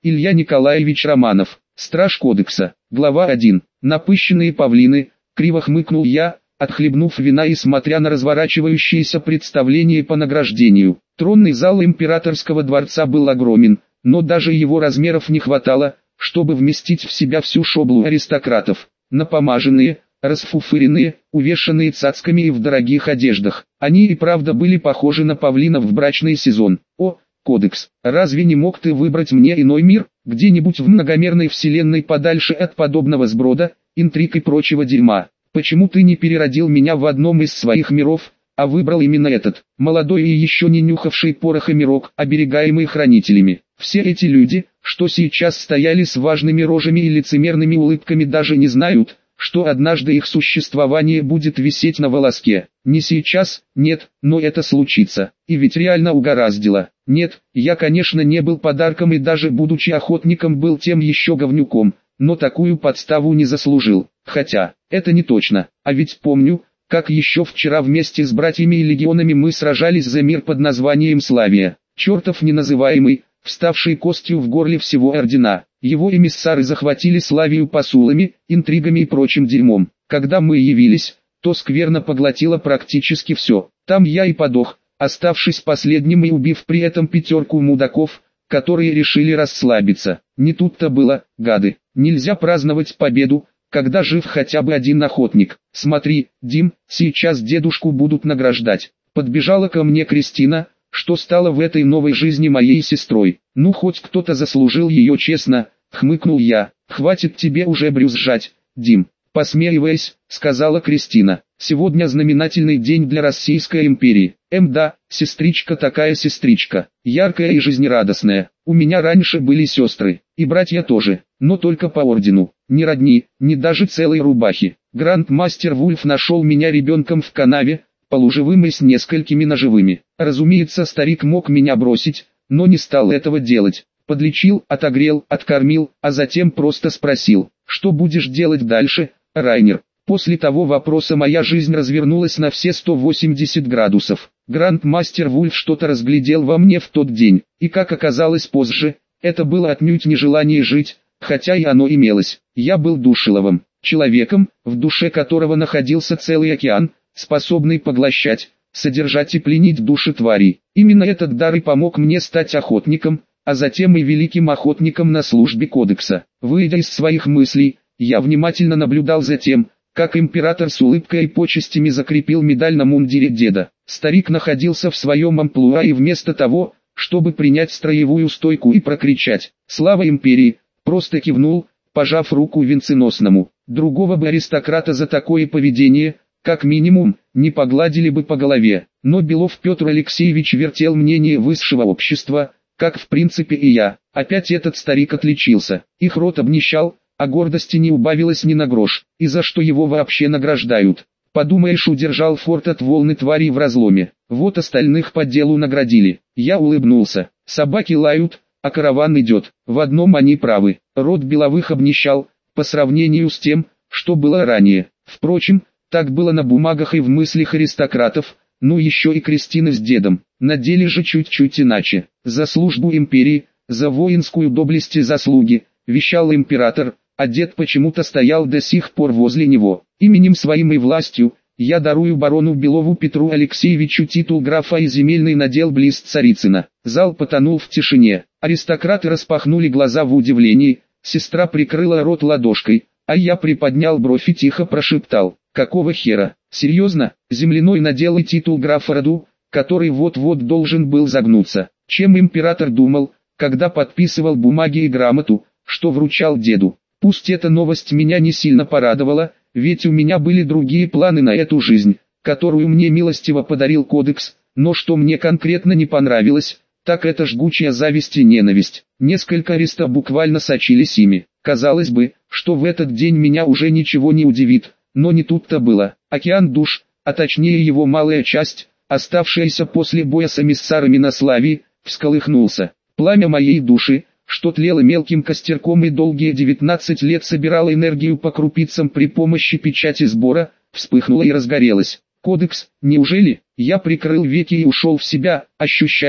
Илья Николаевич Романов, Страж Кодекса. Глава 1. Напыщенные павлины. Криво хмыкнул я, отхлебнув вина и смотря на разворачивающееся представление по награждению. Тронный зал императорского дворца был огромен, но даже его размеров не хватало, чтобы вместить в себя всю шоблу аристократов. Напомаженные, расфуфыренные, увешанные цацками и в дорогих одеждах. Они и правда были похожи на павлинов в брачный сезон. О, Кодекс, разве не мог ты выбрать мне иной мир, где-нибудь в многомерной вселенной подальше от подобного сброда, интриг и прочего дерьма? Почему ты не переродил меня в одном из своих миров, а выбрал именно этот, молодой и еще не нюхавший пороха мирок, оберегаемый хранителями? Все эти люди, что сейчас стояли с важными рожами и лицемерными улыбками, даже не знают, что однажды их существование будет висеть на волоске. Не сейчас, нет, но это случится. И ведь реально угораздило. Нет, я конечно не был подарком и даже будучи охотником был тем еще говнюком, но такую подставу не заслужил. Хотя, это не точно, а ведь помню, как еще вчера вместе с братьями и легионами мы сражались за мир под названием Славия. Чертов неназываемый, вставший костью в горле всего ордена. Его эмиссары захватили Славию посулами, интригами и прочим дерьмом. Когда мы явились, то скверно поглотило практически все. Там я и подох, оставшись последним и убив при этом 5 мудаков, которые решили расслабиться. Не тут-то было, гады. Нельзя праздновать победу, когда жив хотя бы один охотник. Смотри, Дим, сейчас дедушку будут награждать. Подбежала ко мне Кристина, что стала в этой новой жизни моей сестрой. Ну хоть кто-то заслужил ее честно, хмыкнул я. Хватит тебе уже брюзжать, Дим. Посмеиваясь, сказала Кристина. Сегодня знаменательный день для Российской империи. Да, сестричка такая сестричка, яркая и жизнерадостная. У меня раньше были сестры, и братья тоже, но только по ордену. Ни родни, ни даже целой рубахи. Грандмастер Вульф нашел меня ребенком в канаве, полуживым и с несколькими ножевыми. Разумеется, старик мог меня бросить, но не стал этого делать. Подлечил, отогрел, откормил, а затем просто спросил, что будешь делать дальше, Райнер. После того вопроса моя жизнь развернулась на все 180 градусов. Грандмастер Вульф что-то разглядел во мне в тот день, и как оказалось позже, это было отнюдь не желание жить, хотя и оно имелось. Я был душеловым, человеком, в душе которого находился целый океан, способный поглощать, содержать и пленить души тварей. Именно этот дар и помог мне стать охотником, а затем и великим охотником на службе Кодекса. Выйдя из своих мыслей, я внимательно наблюдал за тем, как император с улыбкой и почестями закрепил медаль на мундире деда. Старик находился в своем амплуа и вместо того, чтобы принять строевую стойку и прокричать «Слава империи!», просто кивнул, пожав руку венценосному. Другого бы аристократа за такое поведение, как минимум, не погладили бы по голове. Но Белов Петр Алексеевич вертел мнение высшего общества, как в принципе и я. Опять этот старик отличился. Их род обнищал, а гордости не убавилось ни на грош. И за что его вообще награждают? Подумаешь, удержал форт от волны тварей в разломе. Вот остальных по делу наградили. Я улыбнулся. Собаки лают, а караван идет. В одном они правы. Род Беловых обнищал, по сравнению с тем, что было ранее. Впрочем, так было на бумагах и в мыслях аристократов, ну еще и Кристины с дедом. На деле же чуть-чуть иначе. За службу империи, за воинскую доблесть и заслуги, вещал император, а дед почему-то стоял до сих пор возле него. Именем своим и властью, я дарую барону Белову Петру Алексеевичу титул графа и земельный надел близ Царицына. Зал потонул в тишине. Аристократы распахнули глаза в удивлении, сестра прикрыла рот ладошкой, а я приподнял бровь и тихо прошептал: «Какого хера? Серьезно?» Земляной надел и титул графа роду, который вот-вот должен был загнуться. Чем император думал, когда подписывал бумаги и грамоту, что вручал деду? Пусть эта новость меня не сильно порадовала, ведь у меня были другие планы на эту жизнь, которую мне милостиво подарил Кодекс, но что мне конкретно не понравилось, так это жгучая зависть и ненависть. Несколько аристов буквально сочились ими. Казалось бы, что в этот день меня уже ничего не удивит, но не тут-то было. Океан душ, а точнее его малая часть, оставшаяся после боя с эмиссарами на Славии, всколыхнулся. Пламя моей души, что тлело мелким костерком и долгие 19 лет собирало энергию по крупицам при помощи печати сбора, вспыхнуло и разгорелось. Кодекс, неужели? Я прикрыл веки и ушел в себя, ощущая,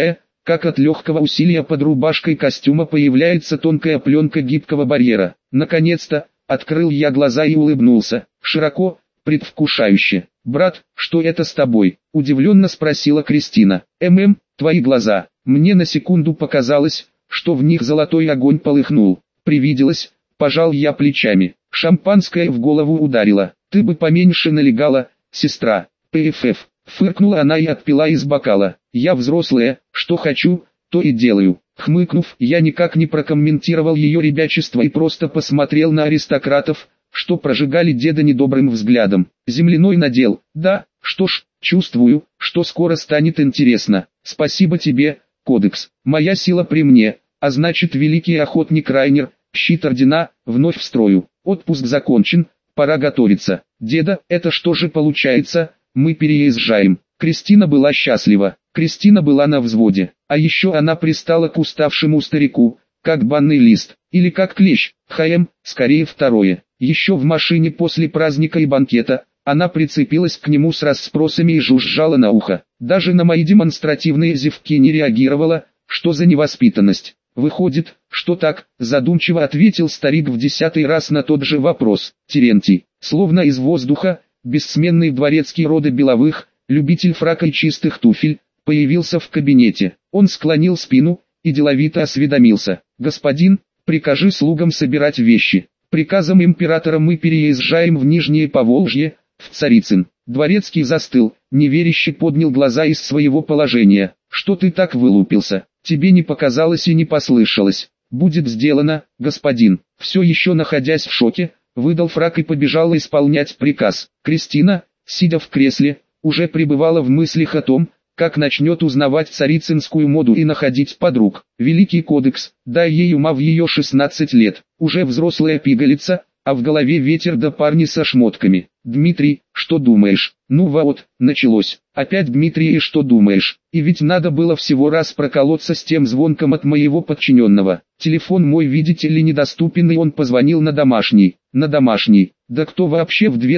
как от легкого усилия под рубашкой костюма появляется тонкая пленка гибкого барьера. Наконец-то, открыл я глаза и улыбнулся, широко, предвкушающе. «Брат, что это с тобой?» – удивленно спросила Кристина. Твои глаза». Мне на секунду показалось, что в них золотой огонь полыхнул. Привиделось, пожал я плечами. Шампанское в голову ударило. «Ты бы поменьше налегала, сестра». «ПФФ», фыркнула она и отпила из бокала. «Я взрослая, что хочу, то и делаю». Хмыкнув, я никак не прокомментировал ее ребячество и просто посмотрел на аристократов, что прожигали деда недобрым взглядом. Земляной надел. Да, что ж, чувствую, что скоро станет интересно. Спасибо тебе, Кодекс. Моя сила при мне, а значит великий охотник Райнер, щит ордена, вновь в строю. Отпуск закончен, пора готовиться. Деда, это что же получается, мы переезжаем. Кристина была счастлива. Кристина была на взводе. А еще она пристала к уставшему старику, как банный лист, или как клещ. Скорее второе. Еще в машине после праздника и банкета, она прицепилась к нему с расспросами и жужжала на ухо. Даже на мои демонстративные зевки не реагировала, что за невоспитанность. Выходит, что так, задумчиво ответил старик в 10-й раз на тот же вопрос. Терентий, словно из воздуха, бессменный дворецкий рода Беловых, любитель фрака и чистых туфель, появился в кабинете. Он склонил спину и деловито осведомился. «Господин, прикажи слугам собирать вещи. Приказом императора мы переезжаем в Нижнее Поволжье, в Царицын». Дворецкий застыл, неверяще поднял глаза из своего положения. «Что ты так вылупился? Тебе не показалось и не послышалось». «Будет сделано, господин». Все еще находясь в шоке, выдал фрак и побежал исполнять приказ. Кристина, сидя в кресле, уже пребывала в мыслях о том, как начнет узнавать царицынскую моду и находить подруг. Великий Кодекс, дай ей ума в ее 16 лет, уже взрослая пигалица, а в голове ветер да парни со шмотками. «Дмитрий, что думаешь?» «Ну вот, началось. Опять Дмитрий, и что думаешь?» И ведь надо было всего раз проколоться с тем звонком от моего подчиненного. Телефон мой, видите ли, недоступен, и он позвонил на домашний. На домашний. Да кто вообще в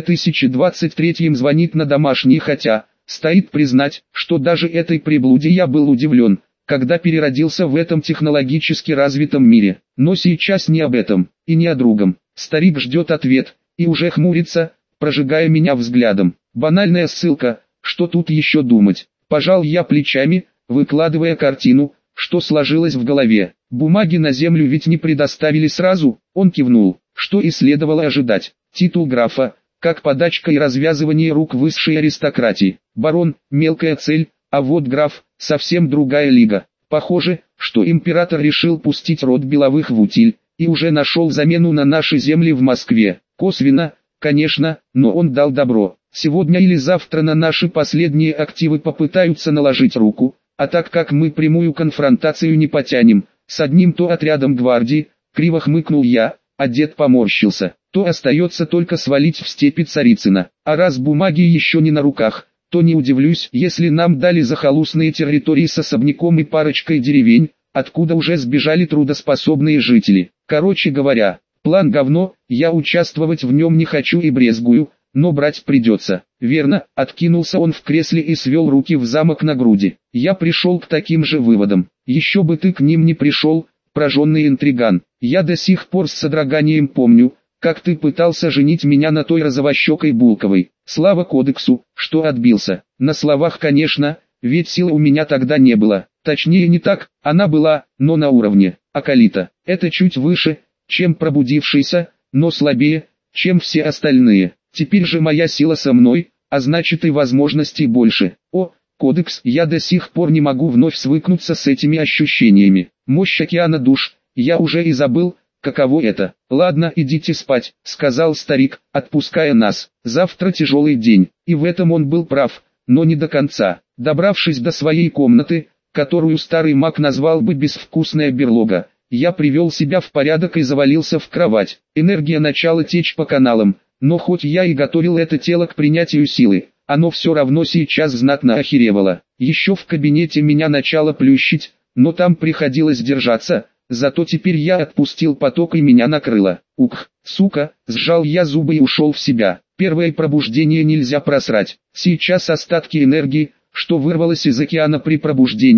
2023 звонит на домашний, хотя... Стоит признать, что даже этой приблуде я был удивлен, когда переродился в этом технологически развитом мире. Но сейчас не об этом, и не о другом. Старик ждет ответ, и уже хмурится, прожигая меня взглядом. Банальная ссылка, что тут еще думать. Пожал я плечами, выкладывая картину, что сложилось в голове. Бумаги на землю ведь не предоставили сразу, он кивнул, что и следовало ожидать. Титул графа, как подачка и развязывание рук высшей аристократии. Барон – мелкая цель, а вот граф – совсем другая лига. Похоже, что император решил пустить род Беловых в утиль, и уже нашел замену на наши земли в Москве. Косвенно, конечно, но он дал добро. Сегодня или завтра на наши последние активы попытаются наложить руку, а так как мы прямую конфронтацию не потянем, с одним то отрядом гвардии, криво хмыкнул я, а дед поморщился, то остается только свалить в степи Царицына. А раз бумаги еще не на руках, то не удивлюсь, если нам дали захолустные территории с особняком и парочкой деревень, откуда уже сбежали трудоспособные жители. Короче говоря, план говно, я участвовать в нем не хочу и брезгую, но брать придется. Верно, откинулся он в кресле и свел руки в замок на груди. Я пришел к таким же выводам. Еще бы ты к ним не пришел, прожженный интриган. Я до сих пор с содроганием помню, как ты пытался женить меня на той розовощекой Булковой. Слава Кодексу, что отбился. На словах, конечно, ведь силы у меня тогда не было. Точнее не так, она была, но на уровне. Акалита. Это чуть выше, чем пробудившийся, но слабее, чем все остальные. Теперь же моя сила со мной, а значит и возможностей больше. О, Кодекс, я до сих пор не могу вновь свыкнуться с этими ощущениями. Мощь океана душ, я уже и забыл, каково это. Ладно, идите спать, сказал старик, отпуская нас. Завтра тяжелый день. И в этом он был прав, но не до конца. Добравшись до своей комнаты, которую старый маг назвал бы безвкусная берлога, я привел себя в порядок и завалился в кровать. Энергия начала течь по каналам, но хоть я и готовил это тело к принятию силы, оно все равно сейчас знатно охеревало. Еще в кабинете меня начало плющить, но там приходилось держаться, зато теперь я отпустил поток и меня накрыло. Ух, сука, сжал я зубы и ушел в себя. Первое пробуждение нельзя просрать. Сейчас остатки энергии, что вырвалось из океана при пробуждении,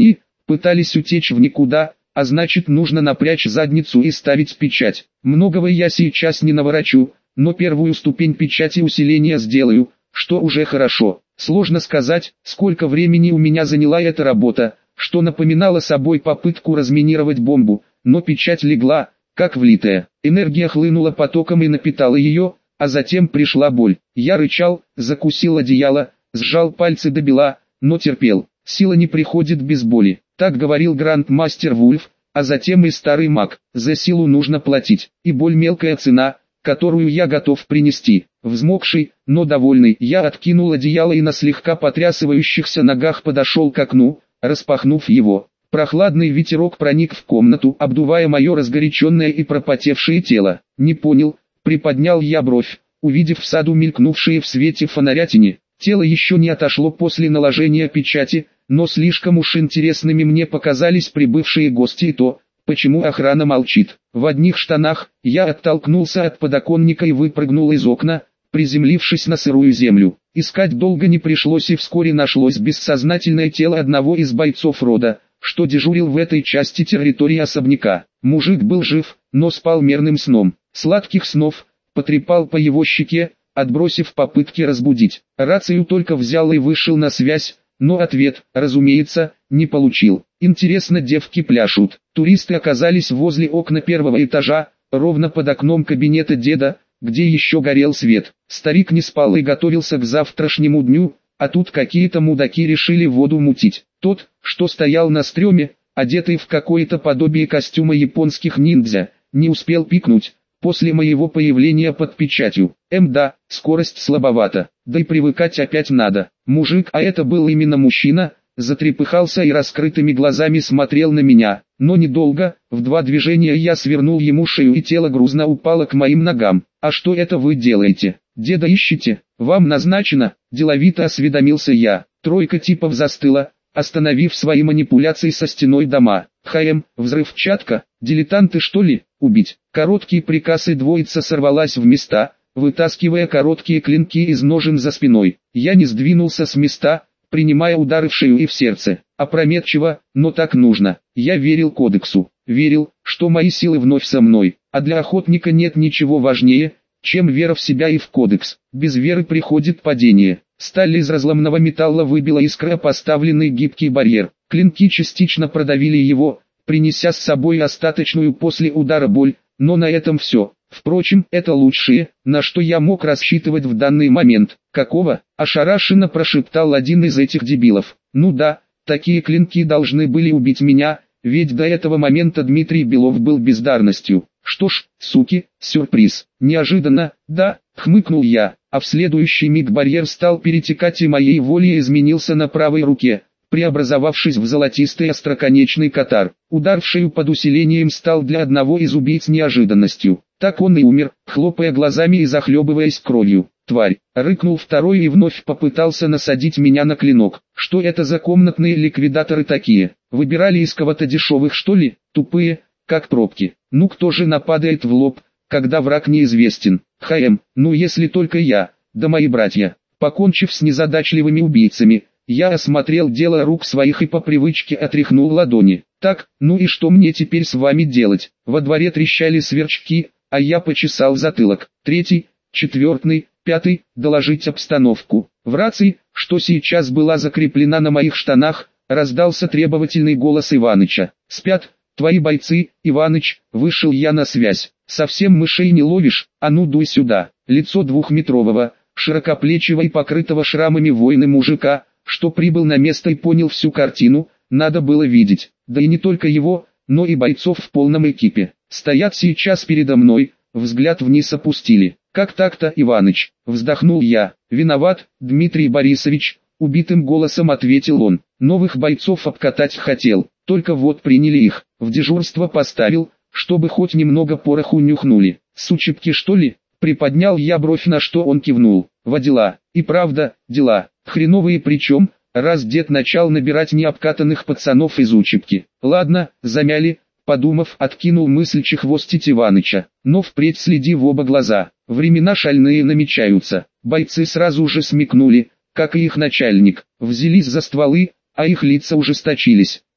пытались утечь в никуда, а значит нужно напрячь задницу и ставить печать. Многого я сейчас не наворочу, но первую ступень печати усиления сделаю, что уже хорошо. Сложно сказать, сколько времени у меня заняла эта работа, что напоминало собой попытку разминировать бомбу, но печать легла, как влитая. Энергия хлынула потоком и напитала ее, а затем пришла боль. Я рычал, закусил одеяло, сжал пальцы до бела, но терпел. Сила не приходит без боли. Так говорил грандмастер Вульф, а затем и старый маг. За силу нужно платить, и боль мелкая цена, которую я готов принести. Взмокший, но довольный, я откинул одеяло и на слегка потрясывающихся ногах подошел к окну, распахнув его. Прохладный ветерок проник в комнату, обдувая мое разгоряченное и пропотевшее тело. Не понял, приподнял я бровь, увидев в саду мелькнувшие в свете фонаря тени. Тело еще не отошло после наложения печати, но слишком уж интересными мне показались прибывшие гости и то, почему охрана молчит. В одних штанах я оттолкнулся от подоконника и выпрыгнул из окна, приземлившись на сырую землю. Искать долго не пришлось, и вскоре нашлось бессознательное тело одного из бойцов рода, что дежурил в этой части территории особняка. Мужик был жив, но спал мирным сном. Сладких снов, потрепал по его щеке, отбросив попытки разбудить. Рацию только взял и вышел на связь, но ответ, разумеется, не получил. Интересно, девки пляшут. Туристы оказались возле окна первого этажа, ровно под окном кабинета деда, где еще горел свет. Старик не спал и готовился к завтрашнему дню, а тут какие-то мудаки решили воду мутить. Тот, что стоял на стреме, одетый в какое-то подобие костюма японских ниндзя, не успел пикнуть после моего появления под печатью. Да, скорость слабовата, да и привыкать опять надо. Мужик, а это был именно мужчина, затрепыхался и раскрытыми глазами смотрел на меня, но недолго, в 2 движения я свернул ему шею и тело грузно упало к моим ногам. «А что это вы делаете? Деда ищете? Вам назначено?» – деловито осведомился я. Тройка типов застыла, остановив свои манипуляции со стеной дома. Взрывчатка, дилетанты что ли? Убить. Короткий приказ, и двоица сорвалась в места, вытаскивая короткие клинки из ножен за спиной. Я не сдвинулся с места, принимая удары в шею и в сердце. Опрометчиво, но так нужно. Я верил кодексу, верил, что мои силы вновь со мной, а для охотника нет ничего важнее, чем вера в себя и в кодекс. Без веры приходит падение. Сталь из разломного металла выбила искра поставленный гибкий барьер. Клинки частично продавили его, принеся с собой остаточную после удара боль, но на этом все. Впрочем, это лучшее, на что я мог рассчитывать в данный момент. «Какого?» – ошарашенно прошептал один из этих дебилов. «Ну да, такие клинки должны были убить меня, ведь до этого момента Дмитрий Белов был бездарностью. Что ж, суки, сюрприз. Неожиданно, да», – хмыкнул я, а в следующий миг барьер стал перетекать и моей волей изменился на правой руке, преобразовавшись в золотистый остроконечный катар. Удар в шею под усилением стал для одного из убийц неожиданностью. Так он и умер, хлопая глазами и захлебываясь кровью. «Тварь!» — рыкнул второй и вновь попытался насадить меня на клинок. «Что это за комнатные ликвидаторы такие? Выбирали из кого-то дешевых, что ли? Тупые, как пробки. Ну кто же нападает в лоб, когда враг неизвестен? Ну если только я, да мои братья». Покончив с незадачливыми убийцами, я осмотрел дело рук своих и по привычке отряхнул ладони. «Так, ну и что мне теперь с вами делать?» Во дворе трещали сверчки, а я почесал затылок. «Третий, четвертый, пятый, доложить обстановку». В рации, что сейчас была закреплена на моих штанах, раздался требовательный голос Иваныча. «Спят, твои бойцы, Иваныч», вышел я на связь. «Совсем мышей не ловишь? А ну дуй сюда». Лицо двухметрового, широкоплечего и покрытого шрамами воина мужика, что прибыл на место и понял всю картину, надо было видеть. Да и не только его, но и бойцов в полном экипе. Стоят сейчас передо мной, взгляд вниз опустили. «Как так-то, Иваныч?» – вздохнул я. «Виноват, Дмитрий Борисович», – убитым голосом ответил он. «Новых бойцов обкатать хотел, только вот приняли их, в дежурство поставил, чтобы хоть немного пороху нюхнули. Сучепки что ли?» – приподнял я бровь, на что он кивнул. «Во дела, и правда, дела, хреновые причем, раз дед начал набирать необкатанных пацанов из учебки. Ладно, замяли». Подумав, откинул мысль чехвостить Иваныча. «Но впредь следи в оба глаза, времена шальные намечаются». Бойцы сразу же смекнули, как и их начальник, взялись за стволы, а их лица ужесточились.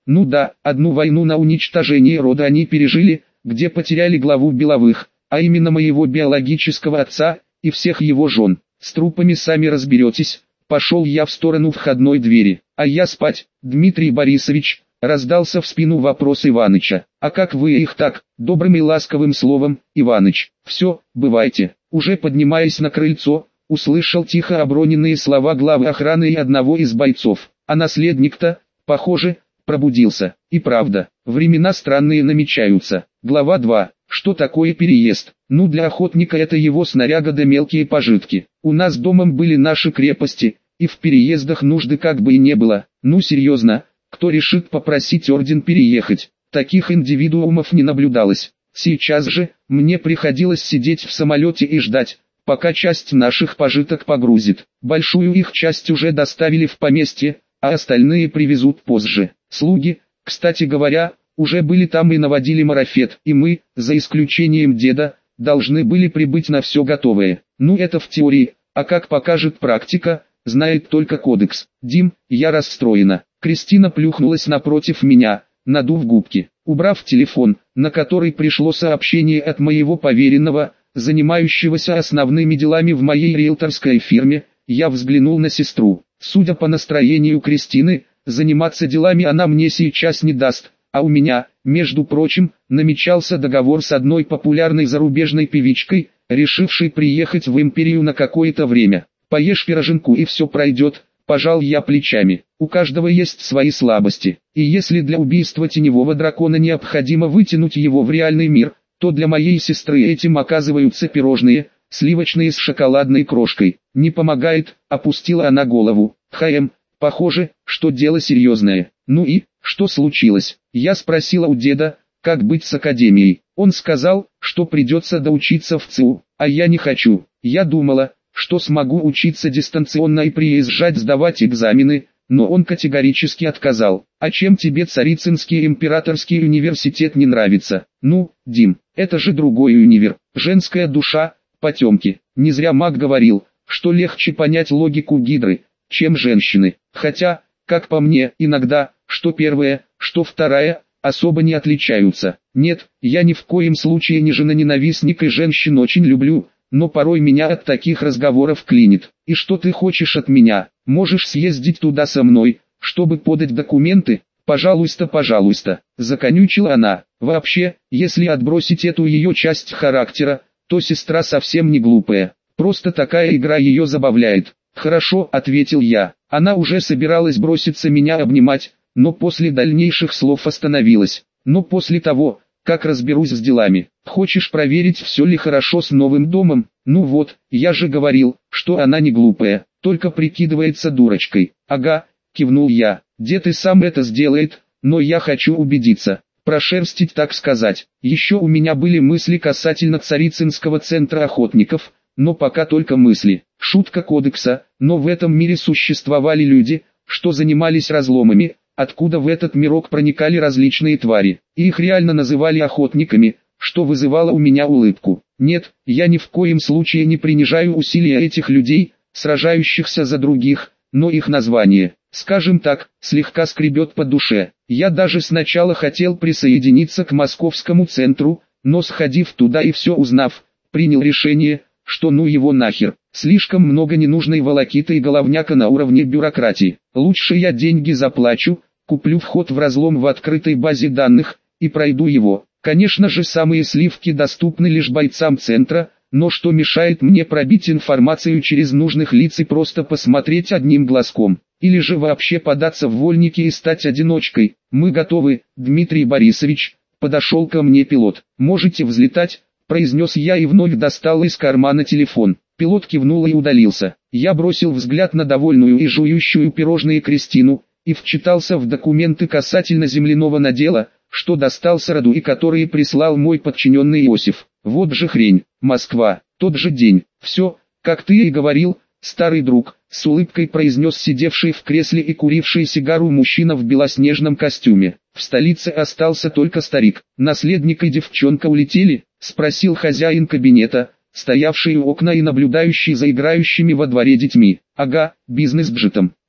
Ну да, одну войну на уничтожение рода они пережили, где потеряли главу Беловых, а именно моего биологического отца и всех его жен. С трупами сами разберетесь. Пошел я в сторону входной двери. А я спать, Дмитрий Борисович, раздался в спину вопрос Иваныча. А как вы их так, добрым и ласковым словом, Иваныч? Все, бывайте. Уже поднимаясь на крыльцо, услышал тихо оброненные слова главы охраны и одного из бойцов. А наследник-то, похоже, пробудился. И правда, времена странные намечаются. Глава 2. Что такое переезд? Ну, для охотника это его снаряга да мелкие пожитки. У нас домом были наши крепости, и в переездах нужды как бы и не было. Ну серьезно, кто решит попросить орден переехать? Таких индивидуумов не наблюдалось. Сейчас же, мне приходилось сидеть в самолете и ждать, пока часть наших пожиток погрузит. Большую их часть уже доставили в поместье, а остальные привезут позже. Слуги, кстати говоря, уже были там и наводили марафет, и мы, за исключением деда, должны были прибыть на все готовое. Ну это в теории, а как покажет практика, знает только кодекс. Дим, я расстроена. Кристина плюхнулась напротив меня, надув губки. Убрав телефон, на который пришло сообщение от моего поверенного, занимающегося основными делами в моей риэлторской фирме, я взглянул на сестру. Судя по настроению Кристины, заниматься делами она мне сейчас не даст. А у меня, между прочим, намечался договор с одной популярной зарубежной певичкой, решившей приехать в империю на какое-то время. Поешь пироженку и все пройдет, пожал я плечами. У каждого есть свои слабости, и если для убийства теневого дракона необходимо вытянуть его в реальный мир, то для моей сестры этим оказываются пирожные, сливочные с шоколадной крошкой. Не помогает, опустила она голову. Похоже, что дело серьезное. Ну и, что случилось? Я спросила у деда, как быть с академией. Он сказал, что придется доучиться в ЦУ, а я не хочу. Я думала, что смогу учиться дистанционно и приезжать сдавать экзамены, но он категорически отказал. А чем тебе Царицынский императорский университет не нравится? Ну, Дим, это же другой универ, женская душа, потемки. Не зря маг говорил, что легче понять логику Гидры, чем женщины. Хотя, как по мне, иногда, что первая, что вторая, особо не отличаются. Нет, я ни в коем случае не жена-ненавистник и женщин очень люблю, но порой меня от таких разговоров клинит. И что ты хочешь от меня? Можешь съездить туда со мной, чтобы подать документы? Пожалуйста, пожалуйста, законючила она. Вообще, если отбросить эту ее часть характера, то сестра совсем не глупая. Просто такая игра ее забавляет. Хорошо, ответил я. Она уже собиралась броситься меня обнимать, но после дальнейших слов остановилась. Но после того, как разберусь с делами, хочешь проверить, все ли хорошо с новым домом? Ну вот, я же говорил, что она не глупая, только прикидывается дурочкой. Ага, кивнул я. Дед и сам это сделает, но я хочу убедиться, прошерстить, так сказать. Еще у меня были мысли касательно Царицынского центра охотников, но пока только мысли. Шутка кодекса, но в этом мире существовали люди, что занимались разломами, откуда в этот мирок проникали различные твари, и их реально называли охотниками, что вызывало у меня улыбку. Нет, я ни в коем случае не принижаю усилия этих людей, сражающихся за других, но их название, скажем так, слегка скребет по душе. Я даже сначала хотел присоединиться к московскому центру, но сходив туда и все узнав, принял решение, что ну его нахер, слишком много ненужной волокиты и головняка на уровне бюрократии. Лучше я деньги заплачу, куплю вход в разлом в открытой базе данных, и пройду его. Конечно же, самые сливки доступны лишь бойцам центра, но что мешает мне пробить информацию через нужных лиц и просто посмотреть одним глазком, или же вообще податься в вольники и стать одиночкой. Мы готовы, Дмитрий Борисович, подошел ко мне пилот. Можете взлетать, произнес я и вновь достал из кармана телефон. Пилот кивнул и удалился. Я бросил взгляд на довольную и жующую пирожные Кристину, и вчитался в документы касательно земляного надела, что достался роду и которые прислал мой подчиненный Иосиф. Вот же хрень, Москва, тот же день. Все, как ты и говорил, старый друг, с улыбкой произнес сидевший в кресле и куривший сигару мужчина в белоснежном костюме. В столице остался только старик. Наследник и девчонка улетели? Спросил хозяин кабинета, стоявший у окна и наблюдающий за играющими во дворе детьми. Ага, бизнес-джетом.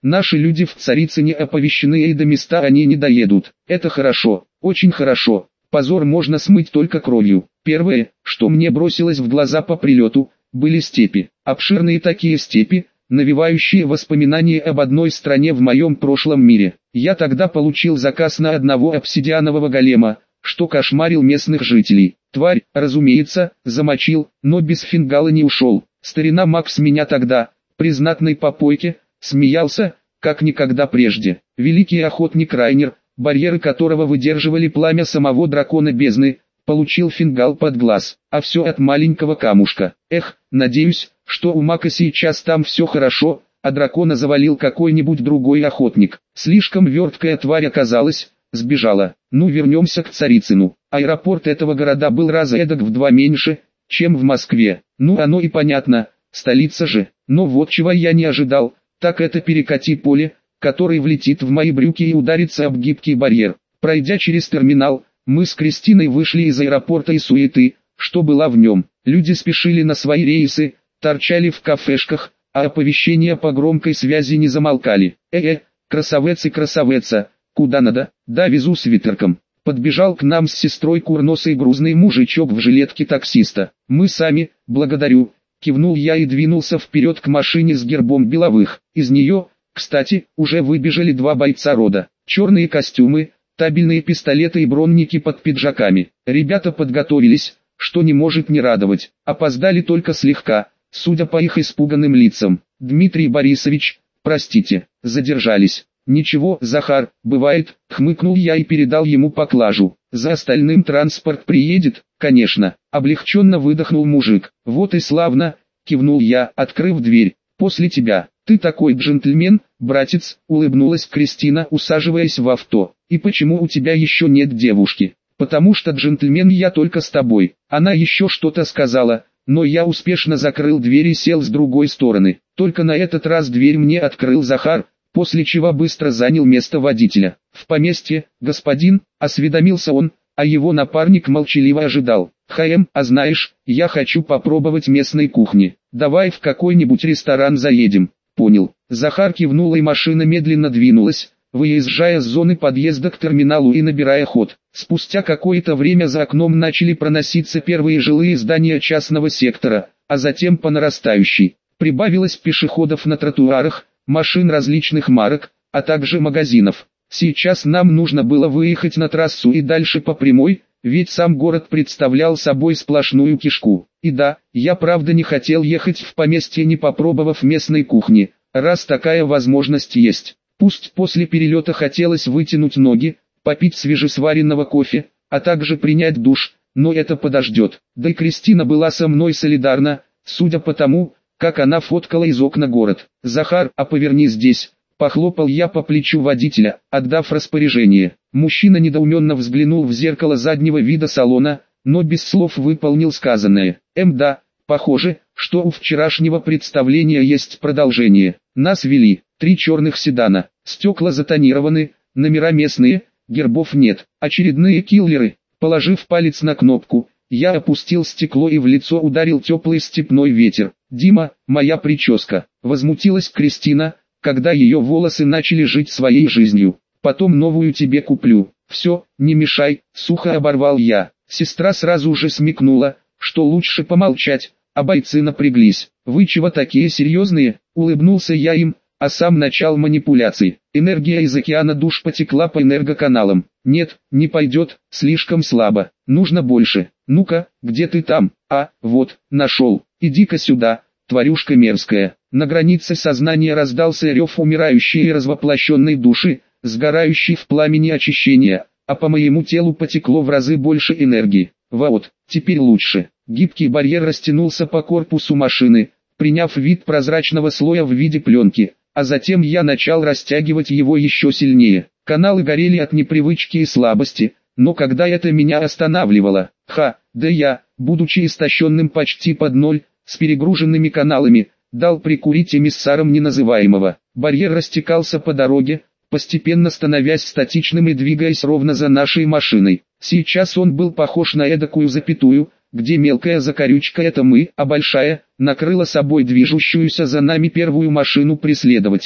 Наши люди в Царицыне оповещены, и до места они не доедут. Это хорошо, очень хорошо. Позор можно смыть только кровью. Первое, что мне бросилось в глаза по прилету, были степи. Обширные такие степи, навевающие воспоминания об одной стране в моем прошлом мире. Я тогда получил заказ на одного обсидианового голема, что кошмарил местных жителей. Тварь, разумеется, замочил, но без фингала не ушел. Старина Макс меня тогда, при знатной попойке, смеялся, как никогда прежде. Великий охотник Райнер, барьеры которого выдерживали пламя самого дракона бездны, получил фингал под глаз, а все от маленького камушка. Эх, надеюсь, что у Мака сейчас там все хорошо, а дракона завалил какой-нибудь другой охотник. Слишком верткая тварь оказалась, сбежала. Ну, вернемся к Царицыну. Аэропорт этого города был раза эдак в 2 меньше, чем в Москве. Ну, оно и понятно, столица же. Но вот чего я не ожидал, так это перекати поле, который влетит в мои брюки и ударится об гибкий барьер. Пройдя через терминал, мы с Кристиной вышли из аэропорта и суеты, что была в нем. Люди спешили на свои рейсы, торчали в кафешках, а оповещения по громкой связи не замолкали. Красавец и красавица, куда надо? Да, везу с ветерком. Подбежал к нам с сестрой курносый грузный мужичок в жилетке таксиста. Мы сами, благодарю, кивнул я и двинулся вперед к машине с гербом Беловых. Из нее, кстати, уже выбежали 2 бойца рода. Черные костюмы, табельные пистолеты и бронники под пиджаками. Ребята подготовились, что не может не радовать. Опоздали только слегка, судя по их испуганным лицам. Дмитрий Борисович, простите, задержались. Ничего, Захар, бывает, хмыкнул я и передал ему поклажу. За остальным транспорт приедет, конечно. Облегченно выдохнул мужик. Вот и славно, кивнул я, открыв дверь. После тебя. Ты такой джентльмен, братец, улыбнулась Кристина, усаживаясь в авто. И почему у тебя еще нет девушки? Потому что джентльмен я только с тобой. Она еще что-то сказала, но я успешно закрыл дверь и сел с другой стороны. Только на этот раз дверь мне открыл Захар, после чего быстро занял место водителя. В поместье, господин, осведомился он, а его напарник молчаливо ожидал. А знаешь, я хочу попробовать местной кухни. Давай в какой-нибудь ресторан заедем. Понял. Захар кивнул, и машина медленно двинулась, выезжая с зоны подъезда к терминалу и набирая ход. Спустя какое-то время за окном начали проноситься первые жилые здания частного сектора, а затем по нарастающей. Прибавилось пешеходов на тротуарах, машин различных марок, а также магазинов. Сейчас нам нужно было выехать на трассу и дальше по прямой, ведь сам город представлял собой сплошную кишку. И да, я правда не хотел ехать в поместье, не попробовав местной кухни, раз такая возможность есть. Пусть после перелета хотелось вытянуть ноги, попить свежесваренного кофе, а также принять душ, но это подождет. Да и Кристина была со мной солидарна, судя по тому, как она фоткала из окна город. «Захар, а поверни здесь», — похлопал я по плечу водителя, отдав распоряжение. Мужчина недоуменно взглянул в зеркало заднего вида салона, но без слов выполнил сказанное. Да, похоже, что у вчерашнего представления есть продолжение. Нас вели 3 черных седана, стекла затонированы, номера местные, гербов нет. Очередные киллеры. Положив палец на кнопку, я опустил стекло, и в лицо ударил теплый степной ветер. «Дима, моя прическа!» — возмутилась Кристина, когда ее волосы начали жить своей жизнью. «Потом новую тебе куплю». «Все, не мешай», — сухо оборвал я. Сестра сразу же смекнула, что лучше помолчать, а бойцы напряглись. «Вы чего такие серьезные?» — улыбнулся я им, а сам начал манипуляции. Энергия из океана душ потекла по энергоканалам. «Нет, не пойдет, слишком слабо, нужно больше. Ну-ка, где ты там?» «А, вот, нашел. Иди-ка сюда, тварюшка мерзкая». На границе сознания раздался рев умирающей и развоплощенной души, сгорающей в пламени очищения, а по моему телу потекло в разы больше энергии. Вот, теперь лучше. Гибкий барьер растянулся по корпусу машины, приняв вид прозрачного слоя в виде пленки, а затем я начал растягивать его еще сильнее. Каналы горели от непривычки и слабости, но когда это меня останавливало, да я, будучи истощенным почти под ноль, с перегруженными каналами, дал прикурить эмиссарам неназываемого. Барьер растекался по дороге, постепенно становясь статичным и двигаясь ровно за нашей машиной. Сейчас он был похож на эдакую запятую, где мелкая закорючка — это мы, а большая — накрыла собой движущуюся за нами первую машину преследователей.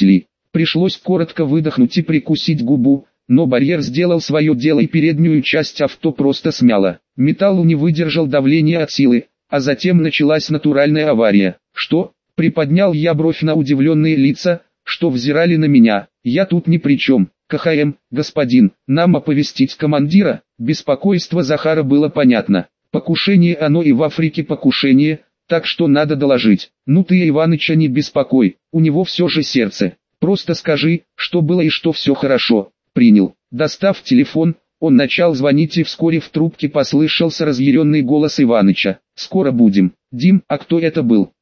Пришлось коротко выдохнуть и прикусить губу, но барьер сделал свое дело и переднюю часть авто просто смяло. Металл не выдержал давления от силы, а затем началась натуральная авария. «Что?» — приподнял я бровь на удивленные лица, что взирали на меня. «Я тут ни при чем. КХМ, господин, нам оповестить командира?» Беспокойство Захара было понятно. Покушение оно и в Африке покушение, так что надо доложить. Ну ты Иваныча не беспокой, у него все же сердце. Просто скажи, что было и что все хорошо. Принял. Достав телефон, он начал звонить, и вскоре в трубке послышался разъяренный голос Иваныча. «Скоро будем. Дим, а кто это был?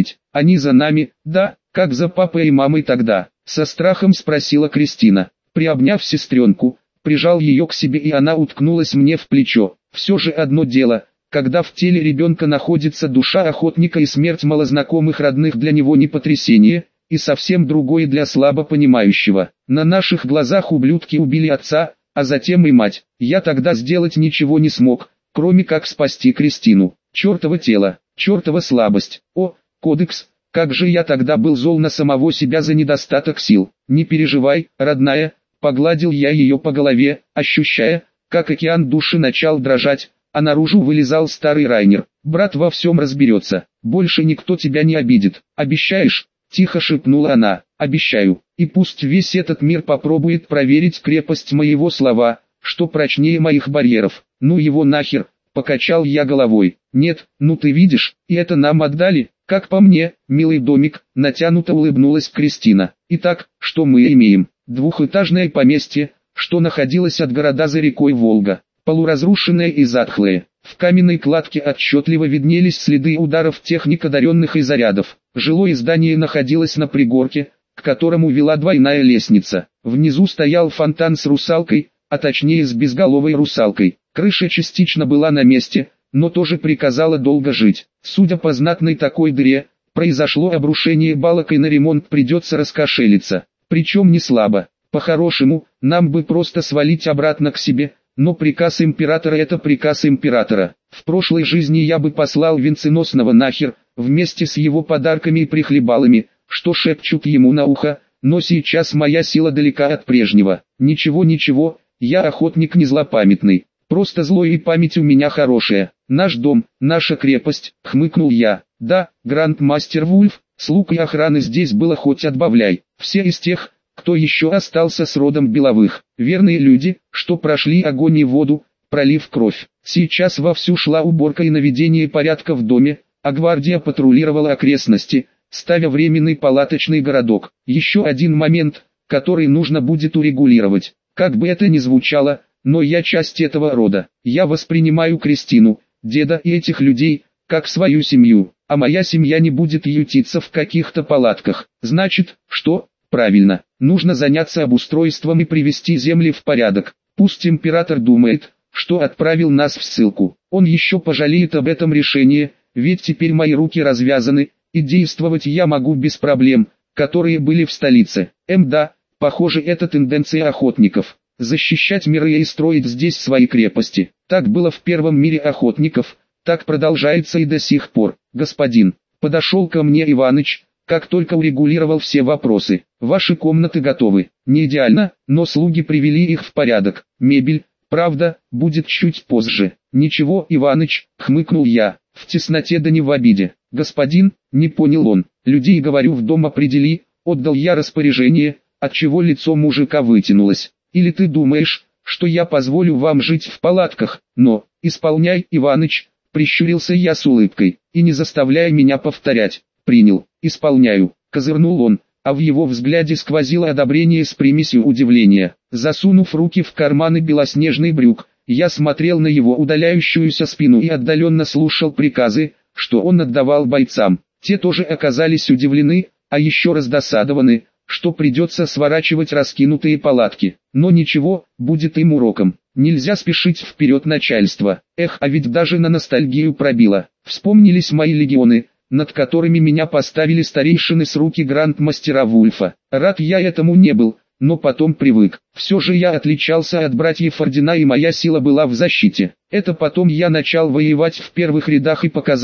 Они за нами, да, как за папой и мамой тогда?» Со страхом спросила Кристина. Приобняв сестренку, прижал ее к себе, и она уткнулась мне в плечо. Все же одно дело, когда в теле ребенка находится душа охотника, и смерть малознакомых родных для него не потрясение, и совсем другое для слабо понимающего. На наших глазах ублюдки убили отца, а затем и мать. Я тогда сделать ничего не смог, кроме как спасти Кристину. Чертово тело, чертова слабость. О, кодекс, как же я тогда был зол на самого себя за недостаток сил. Не переживай, родная, погладил я ее по голове, ощущая, как океан души начал дрожать, а наружу вылезал старый Райнер. Брат во всем разберется, больше никто тебя не обидит. Обещаешь? Тихо шепнула она. Обещаю, и пусть весь этот мир попробует проверить крепость моего слова, что прочнее моих барьеров. Ну его нахер, покачал я головой. Нет, ну ты видишь, и это нам отдали, как по мне, милый домик, натянуто улыбнулась Кристина. Итак, что мы имеем? Двухэтажное поместье, что находилось от города за рекой Волга, полуразрушенное и затхлое. В каменной кладке отчетливо виднелись следы ударов техник одаренных и зарядов. Жилое здание находилось на пригорке, к которому вела двойная лестница. Внизу стоял фонтан с русалкой, а точнее с безголовой русалкой. Крыша частично была на месте, но тоже приказала долго жить. Судя по знатной такой дыре, произошло обрушение балок, и на ремонт придется раскошелиться. Причем не слабо. По-хорошему, нам бы просто свалить обратно к себе, но приказ императора — это приказ императора. В прошлой жизни я бы послал венценосного нахер, вместе с его подарками и прихлебалами, что шепчут ему на ухо, но сейчас моя сила далека от прежнего. Ничего, я охотник не злопамятный, просто злой, и память у меня хорошая. Наш дом, наша крепость, хмыкнул я. Да, грандмастер Вульф, слуг и охраны здесь было хоть отбавляй. Все из тех, кто еще остался с родом Беловых, верные люди, что прошли огонь и воду, пролив кровь. Сейчас вовсю шла уборка и наведение порядка в доме, а гвардия патрулировала окрестности, ставя временный палаточный городок. Еще один момент, который нужно будет урегулировать. Как бы это ни звучало, но я часть этого рода. Я воспринимаю Кристину, деда и этих людей, как свою семью, а моя семья не будет ютиться в каких-то палатках. Значит, что? Правильно, нужно заняться обустройством и привести земли в порядок. Пусть император думает, что отправил нас в ссылку. Он еще пожалеет об этом решении, ведь теперь мои руки развязаны, и действовать я могу без проблем, которые были в столице. Да, похоже, это тенденция охотников. Защищать миры и строить здесь свои крепости. Так было в первом мире охотников, так продолжается и до сих пор. Господин, подошел ко мне Иваныч, как только урегулировал все вопросы. Ваши комнаты готовы. Не идеально, но слуги привели их в порядок. Мебель, правда, будет чуть позже. Ничего, Иваныч, хмыкнул я, в тесноте да не в обиде. Господин, не понял он. Людей, говорю, в дом определи, отдал я распоряжение, отчего лицо мужика вытянулось. Или ты думаешь, что я позволю вам жить в палатках? Но, исполняй, Иваныч, прищурился я с улыбкой, и не заставляй меня повторять. Принял, исполняю, козырнул он, а в его взгляде сквозило одобрение с примесью удивления. Засунув руки в карманы белоснежный брюк, я смотрел на его удаляющуюся спину и отдаленно слушал приказы, что он отдавал бойцам. Те тоже оказались удивлены, а еще раздосадованы, что придется сворачивать раскинутые палатки. Но ничего, будет им уроком. Нельзя спешить вперед начальства. А ведь даже на ностальгию пробило. Вспомнились мои легионы, над которыми меня поставили старейшины с руки грандмастера Вульфа. Рад я этому не был, но потом привык. Все же я отличался от братьев ордена, и моя сила была в защите. Это потом я начал воевать в первых рядах и показал,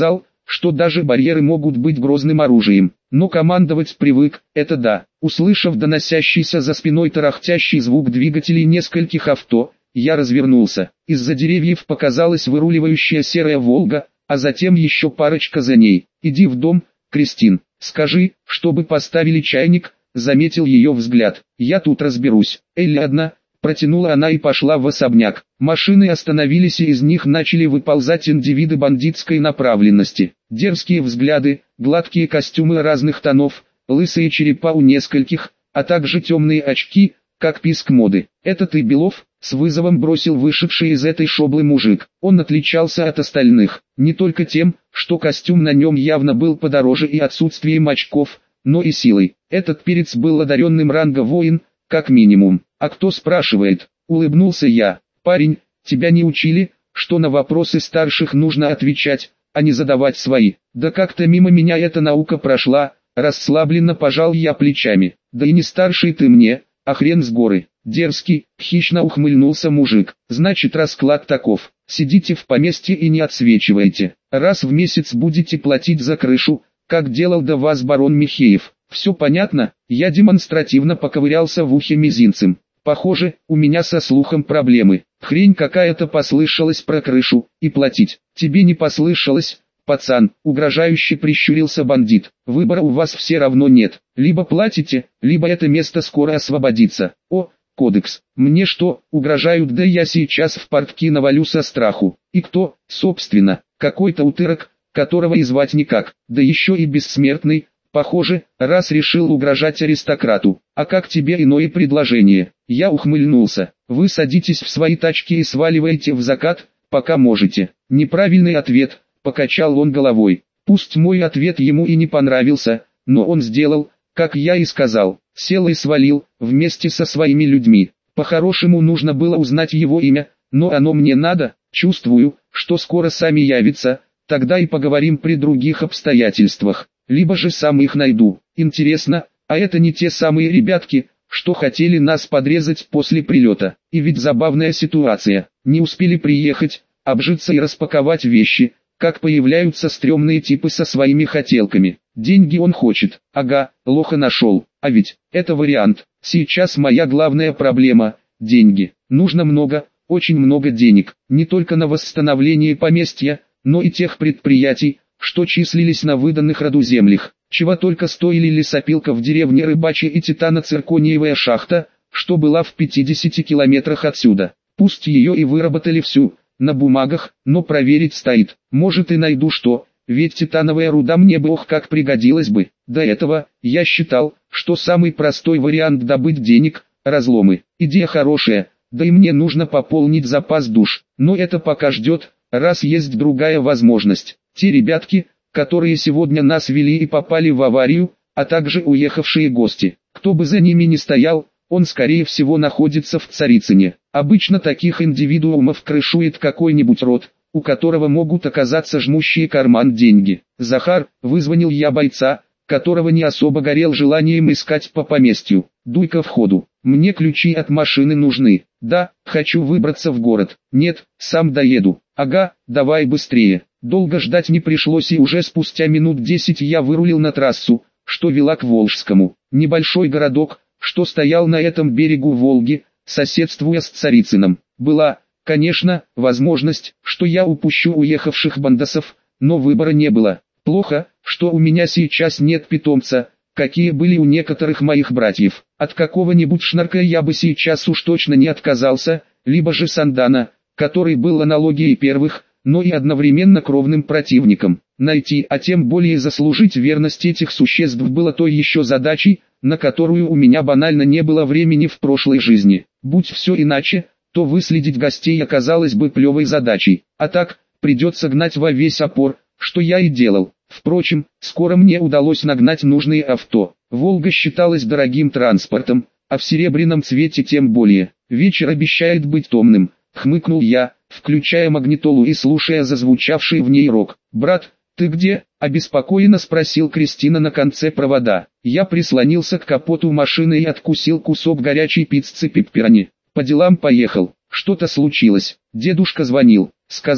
что даже барьеры могут быть грозным оружием. Но командовать привык, это да. Услышав доносящийся за спиной тарахтящий звук двигателей нескольких авто, я развернулся. Из-за деревьев показалась выруливающая серая «Волга», а затем еще парочка за ней. «Иди в дом, Кристин, скажи, чтобы поставили чайник», заметил ее взгляд. «Я тут разберусь». «Ладно», протянула она и пошла в особняк. Машины остановились, и из них начали выползать индивиды бандитской направленности. Дерзкие взгляды, гладкие костюмы разных тонов, лысые черепа у нескольких, а также темные очки, как писк моды. «Это ты, Белов?» — с вызовом бросил вышедший из этой шоблы мужик. Он отличался от остальных, не только тем, что костюм на нем явно был подороже и отсутствием очков, но и силой. Этот перец был одаренным ранга воин, как минимум. «А кто спрашивает?» — улыбнулся я. «Парень, тебя не учили, что на вопросы старших нужно отвечать, а не задавать свои?» «Да как-то мимо меня эта наука прошла», — расслабленно пожал я плечами. «Да и не старший ты мне, а хрен с горы». «Дерзкий», — хищно ухмыльнулся мужик. «Значит, расклад таков. Сидите в поместье и не отсвечивайте. Раз в месяц будете платить за крышу, как делал до вас барон Михеев. Все понятно?» Я демонстративно поковырялся в ухе мизинцем. «Похоже, у меня со слухом проблемы. Хрень какая-то послышалась про крышу, и платить. Тебе не послышалось, пацан?» Угрожающе прищурился бандит. «Выбора у вас все равно нет. Либо платите, либо это место скоро освободится». «О, кодекс. Мне что, угрожают? Да я сейчас в портки навалю со страху». «И кто, собственно?» «Какой-то утырок, которого и звать никак, да еще и бессмертный. Похоже, раз решил угрожать аристократу. А как тебе иное предложение?» Я ухмыльнулся. «Вы садитесь в свои тачки и сваливаете в закат, пока можете». «Неправильный ответ», покачал он головой. Пусть мой ответ ему и не понравился, но он сделал, как я и сказал. Сел и свалил, вместе со своими людьми. По-хорошему нужно было узнать его имя, но оно мне надо. Чувствую, что скоро сами явится, тогда и поговорим при других обстоятельствах. Либо же сам их найду. Интересно, а это не те самые ребятки, что хотели нас подрезать после прилета? И ведь забавная ситуация. Не успели приехать, обжиться и распаковать вещи, как появляются стрёмные типы со своими хотелками. Деньги он хочет. Ага, лоха нашел. А ведь, это вариант. Сейчас моя главная проблема – деньги. Нужно много, очень много денег. Не только на восстановление поместья, но и тех предприятий, что числились на выданных роду землях. Чего только стоили лесопилка в деревне Рыбачья и титано-циркониевая шахта, что была в 50 километрах отсюда. Пусть ее и выработали всю, на бумагах, но проверить стоит. Может и найду что, ведь титановая руда мне бы ох как пригодилась бы. До этого, я считал, что самый простой вариант добыть денег – разломы. Идея хорошая, да и мне нужно пополнить запас душ. Но это пока ждет, раз есть другая возможность. Те ребятки, которые сегодня нас вели и попали в аварию, а также уехавшие гости. Кто бы за ними ни стоял, он скорее всего находится в Царицыне. Обычно таких индивидуумов крышует какой-нибудь род, у которого могут оказаться жмущие карман деньги. «Захар», — вызвонил я бойца, которого не особо горел желанием искать по поместью. «Дуй-ка в ходу. Мне ключи от машины нужны». «Да, хочу выбраться в город». «Нет, сам доеду». «Ага, давай быстрее». Долго ждать не пришлось, и уже спустя минут 10 я вырулил на трассу, что вела к Волжскому. Небольшой городок, что стоял на этом берегу Волги, соседствуя с Царицыном. Была, конечно, возможность, что я упущу уехавших бандосов, но выбора не было. Плохо, что у меня сейчас нет питомца, какие были у некоторых моих братьев. От какого-нибудь шнарка я бы сейчас уж точно не отказался, либо же Сандана, который был аналогией первых, но и одновременно кровным противником. Найти, а тем более заслужить верность этих существ было той еще задачей, на которую у меня банально не было времени в прошлой жизни. Будь все иначе, то выследить гостей оказалось бы плевой задачей, а так, придется гнать во весь опор, что я и делал. Впрочем, скоро мне удалось нагнать нужные авто. «Волга» считалась дорогим транспортом, а в серебряном цвете тем более. «Вечер обещает быть томным», — хмыкнул я, включая магнитолу и слушая зазвучавший в ней рок. «Брат, ты где?» — обеспокоенно спросил Кристина на конце провода. Я прислонился к капоту машины и откусил кусок горячей пиццы пепперони. «По делам поехал. Что-то случилось. Дедушка звонил. Сказал,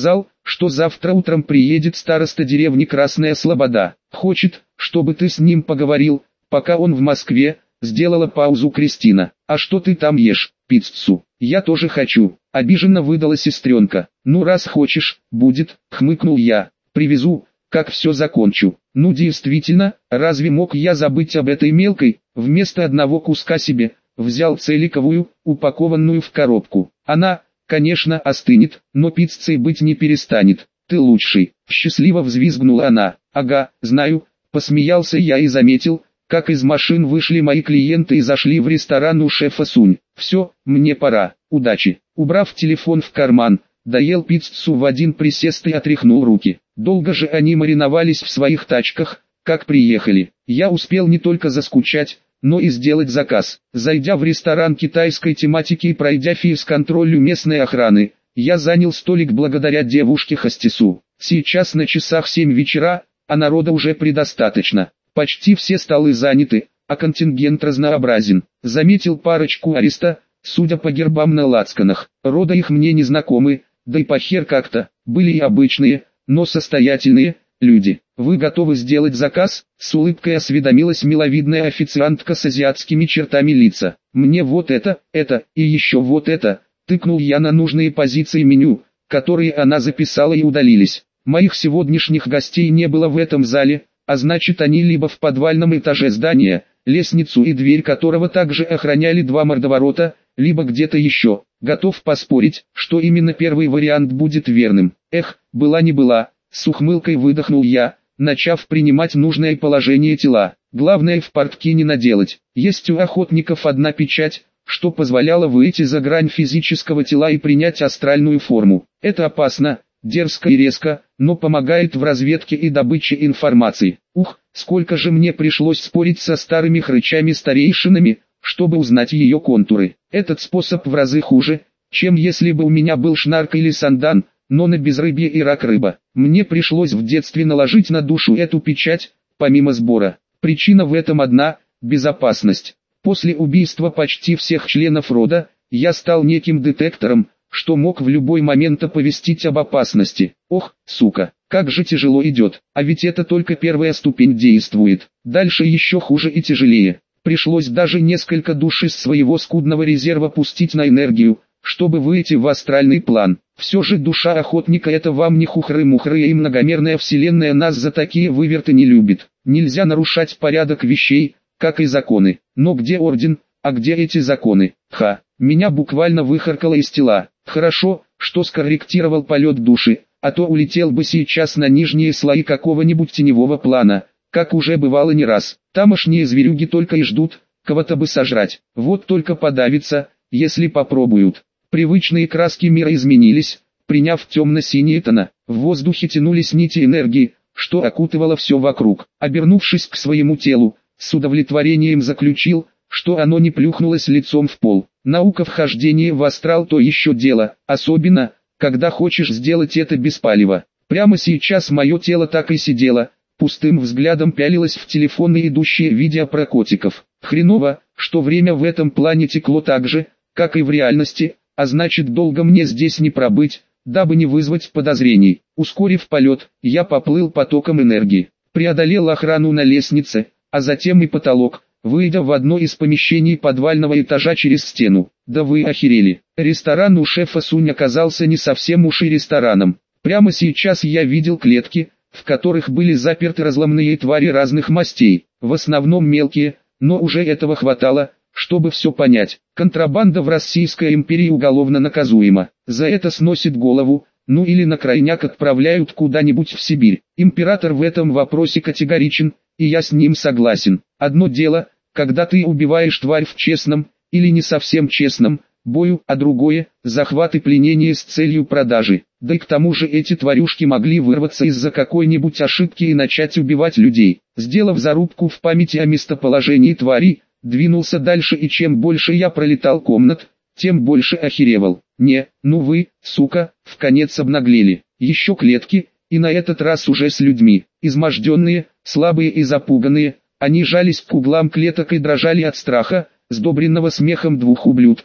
что завтра утром приедет староста деревни Красная Слобода. Хочет, чтобы ты с ним поговорил, пока он в Москве. Сделала паузу Кристина. А что ты там ешь? Пиццу. Я тоже хочу. Обиженно выдала сестренка. Ну раз хочешь, будет, хмыкнул я. Привезу, как все закончу. Ну действительно, разве мог я забыть об этой мелкой? Вместо одного куска себе, взял целиковую, упакованную в коробку. Она, конечно, остынет, но пиццей быть не перестанет. Ты лучший. Счастливо взвизгнула она. Ага, знаю, посмеялся я и заметил, как из машин вышли мои клиенты и зашли в ресторан у шефа Сунь. Все, мне пора, удачи. Убрав телефон в карман, доел пиццу в один присест и отряхнул руки. Долго же они мариновались в своих тачках, как приехали. Я успел не только заскучать, но и сделать заказ. Зайдя в ресторан китайской тематики и пройдя фейс-контроль местной охраны, я занял столик благодаря девушке-хостесу. Сейчас на часах 7 вечера, а народа уже предостаточно. Почти все столы заняты, а контингент разнообразен. Заметил парочку ариста, судя по гербам на лацканах. Рода их мне не знакомы, да и похер как-то. Были и обычные, но состоятельные люди. Вы готовы сделать заказ? С улыбкой осведомилась миловидная официантка с азиатскими чертами лица. Мне вот это и еще вот это. Тыкнул я на нужные позиции меню, которые она записала и удалились. Моих сегодняшних гостей не было в этом зале. А значит, они либо в подвальном этаже здания, лестницу и дверь которого также охраняли 2 мордоворота, либо где-то еще. Готов поспорить, что именно первый вариант будет верным. Эх, была не была, с ухмылкой выдохнул я, начав принимать нужное положение тела. Главное в портки не наделать. Есть у охотников одна печать, что позволяла выйти за грань физического тела и принять астральную форму. Это опасно. Дерзко и резко, но помогает в разведке и добыче информации. Ух, сколько же мне пришлось спорить со старыми хрычами-старейшинами, чтобы узнать ее контуры. Этот способ в разы хуже, чем если бы у меня был шнарк или сандан, но на безрыбье и рак-рыба. Мне пришлось в детстве наложить на душу эту печать, помимо сбора. Причина в этом одна – безопасность. После убийства почти всех членов рода, я стал неким детектором, что мог в любой момент оповестить об опасности. Ох, сука, как же тяжело идет, а ведь это только первая ступень действует. Дальше еще хуже и тяжелее. Пришлось даже несколько душ из своего скудного резерва пустить на энергию, чтобы выйти в астральный план. Все же душа охотника — это вам не хухры-мухры, и многомерная вселенная нас за такие выверты не любит. Нельзя нарушать порядок вещей, как и законы. Но где орден, а где эти законы? Меня буквально выхаркало из тела. Хорошо, что скорректировал полет души, а то улетел бы сейчас на нижние слои какого-нибудь теневого плана, как уже бывало не раз. Тамошние зверюги только и ждут, кого-то бы сожрать. Вот только подавиться, если попробуют. Привычные краски мира изменились, приняв темно-синие тона. В воздухе тянулись нити энергии, что окутывало все вокруг. Обернувшись к своему телу, с удовлетворением заключил, что оно не плюхнулось лицом в пол. Наука вхождения в астрал — то еще дело, особенно, когда хочешь сделать это без палева. Прямо сейчас мое тело так и сидело, пустым взглядом пялилось в телефоны, идущие видео про котиков. Хреново, что время в этом плане текло так же, как и в реальности, а значит, долго мне здесь не пробыть, дабы не вызвать подозрений. Ускорив полет, я поплыл потоком энергии, преодолел охрану на лестнице, а затем и потолок, выйдя в одно из помещений подвального этажа через стену. Да вы охерели. Ресторан у шефа Сунь оказался не совсем уж и рестораном. Прямо сейчас я видел клетки, в которых были заперты разломные твари разных мастей, в основном мелкие, но уже этого хватало, чтобы все понять. Контрабанда в Российской империи уголовно наказуема. За это сносит голову, ну или на крайняк отправляют куда-нибудь в Сибирь. Император в этом вопросе категоричен, и я с ним согласен. Одно дело, когда ты убиваешь тварь в честном, или не совсем честном, бою, а другое – захват и пленение с целью продажи. Да и к тому же эти тварюшки могли вырваться из-за какой-нибудь ошибки и начать убивать людей. Сделав зарубку в памяти о местоположении твари, двинулся дальше, и чем больше я пролетал комнат, тем больше охеревал. Ну вы, сука, вконец обнаглели. Еще клетки, и на этот раз уже с людьми. Изможденные, слабые и запуганные, они жались к углам клеток и дрожали от страха, сдобренного смехом двух ублюдков,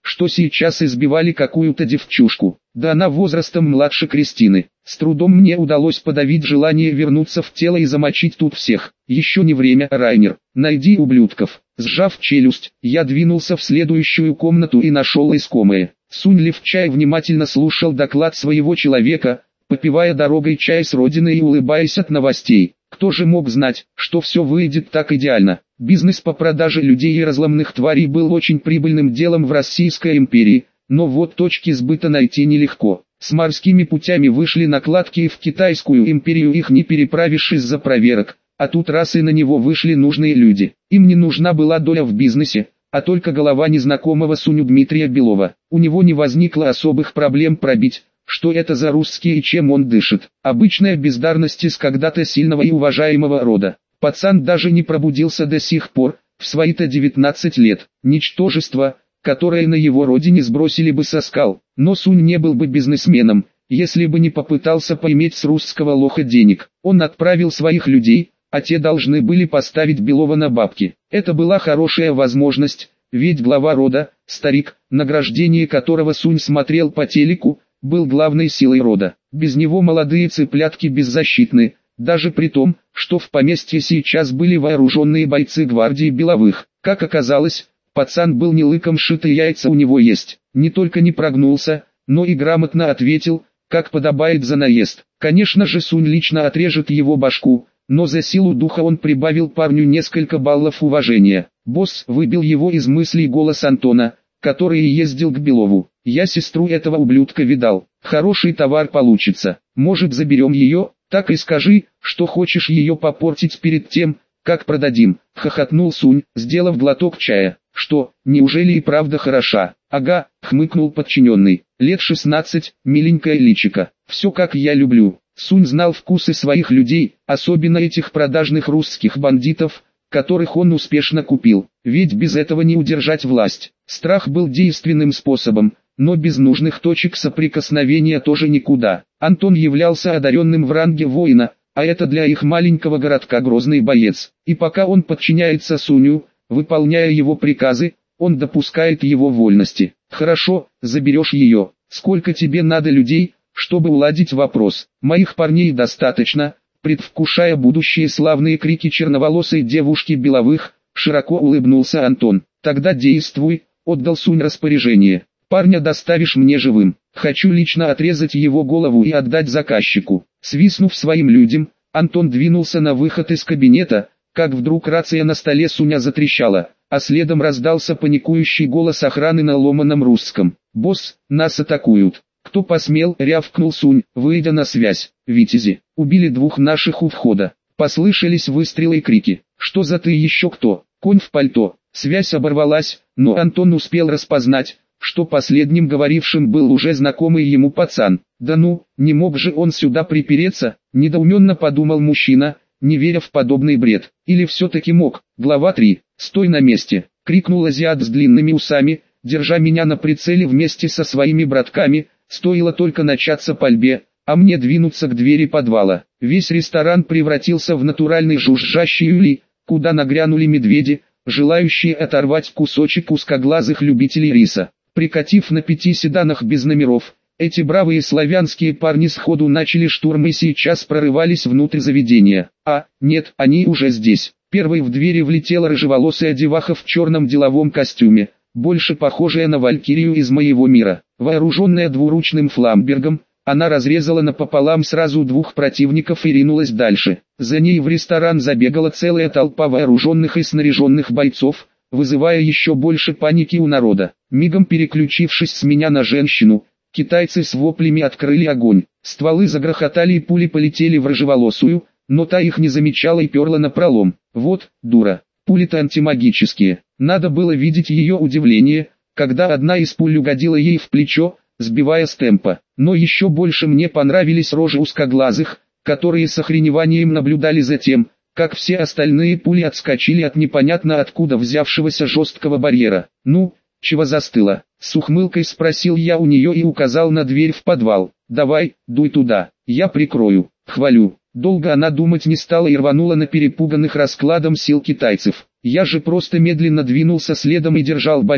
что сейчас избивали какую-то девчушку. Да она возрастом младше Кристины. С трудом мне удалось подавить желание вернуться в тело и замочить тут всех. Еще не время, Райнер. Найди ублюдков. Сжав челюсть, я двинулся в следующую комнату и нашел искомое. Сунь Левчай внимательно слушал доклад своего человека, попивая дорогой чай с родины и улыбаясь от новостей. Кто же мог знать, что все выйдет так идеально? Бизнес по продаже людей и разломных тварей был очень прибыльным делом в Российской империи, но вот точки сбыта найти нелегко. С морскими путями вышли накладки и в Китайскую империю, их не переправишь из-за проверок, а тут раз и на него вышли нужные люди. Им не нужна была доля в бизнесе, а только голова незнакомого Суню Дмитрия Белова. У него не возникло особых проблем пробить, что это за русский и чем он дышит. Обычная бездарность из когда-то сильного и уважаемого рода. Пацан даже не пробудился до сих пор, в свои-то 19 лет. Ничтожество, которое на его родине сбросили бы со скал. Но Сунь не был бы бизнесменом, если бы не попытался поиметь с русского лоха денег. Он отправил своих людей, а те должны были поставить Белова на бабки. Это была хорошая возможность, ведь глава рода, старик, награждение которого Сунь смотрел по телеку, был главной силой рода. Без него молодые цыплятки беззащитны, даже при том, что в поместье сейчас были вооруженные бойцы гвардии Беловых. Как оказалось, пацан был не лыком шит и яйца у него есть. Не только не прогнулся, но и грамотно ответил, как подобает за наезд. Конечно же Сунь лично отрежет его башку, но за силу духа он прибавил парню несколько баллов уважения. Босс выбил его из мыслей голос Антона, который ездил к Белову. Я сестру этого ублюдка видал. Хороший товар получится. Может, заберем ее? Так и скажи, что хочешь ее попортить перед тем, как продадим. Хохотнул Сунь, сделав глоток чая. Что, неужели и правда хороша? Ага, хмыкнул подчиненный. Лет 16, миленькая личика. Все как я люблю. Сунь знал вкусы своих людей, особенно этих продажных русских бандитов, которых он успешно купил. Ведь без этого не удержать власть. Страх был действенным способом, но без нужных точек соприкосновения тоже никуда. Антон являлся одаренным в ранге воина, а это для их маленького городка грозный боец. И пока он подчиняется Суню, выполняя его приказы, он допускает его вольности. Хорошо, заберешь ее. Сколько тебе надо людей, чтобы уладить вопрос? Моих парней достаточно. Предвкушая будущие славные крики черноволосой девушки Беловых, широко улыбнулся Антон. Тогда действуй, отдал Сунь распоряжение. Парня доставишь мне живым. Хочу лично отрезать его голову и отдать заказчику. Свистнув своим людям, Антон двинулся на выход из кабинета, как вдруг рация на столе Суня затрещала, а следом раздался паникующий голос охраны на ломаном русском. «Босс, нас атакуют!» «Кто посмел?» — рявкнул Сунь, выйдя на связь. «Витязи, убили двух наших у входа». Послышались выстрелы и крики. «Что за ты еще кто?» «Конь в пальто». Связь оборвалась, но Антон успел распознать, что последним говорившим был уже знакомый ему пацан. «Да ну, не мог же он сюда припереться?» — недоуменно подумал мужчина, не веря в подобный бред. «Или все-таки мог?» Глава 3. «Стой на месте!» — крикнул азиат с длинными усами, держа меня на прицеле вместе со своими братками. Стоило только начаться пальбе, а мне двинуться к двери подвала. Весь ресторан превратился в натуральный жужжащий улей, куда нагрянули медведи, желающие оторвать кусочек узкоглазых любителей риса. Прикатив на 5 седанах без номеров, эти бравые славянские парни сходу начали штурм и сейчас прорывались внутрь заведения. А, нет, они уже здесь. Первой в двери влетела рыжеволосая деваха в черном деловом костюме, больше похожая на валькирию из моего мира. Вооруженная двуручным фламбергом, она разрезала напополам сразу двух противников и ринулась дальше. За ней в ресторан забегала целая толпа вооруженных и снаряженных бойцов, вызывая еще больше паники у народа. Мигом переключившись с меня на женщину, китайцы с воплями открыли огонь. Стволы загрохотали и пули полетели в рыжеволосую, но та их не замечала и перла напролом. Вот, дура, пули-то антимагические. Надо было видеть ее удивление, когда одна из пуль угодила ей в плечо, сбивая с темпа. Но еще больше мне понравились рожи узкоглазых, которые с охреневанием наблюдали за тем, как все остальные пули отскочили от непонятно откуда взявшегося жесткого барьера. «Ну, чего застыла?» — с ухмылкой спросил я у нее и указал на дверь в подвал. «Давай, дуй туда, я прикрою». «Хвалю». Долго она думать не стала и рванула на перепуганных раскладом сил китайцев. Я же просто медленно двинулся следом и держал барьер,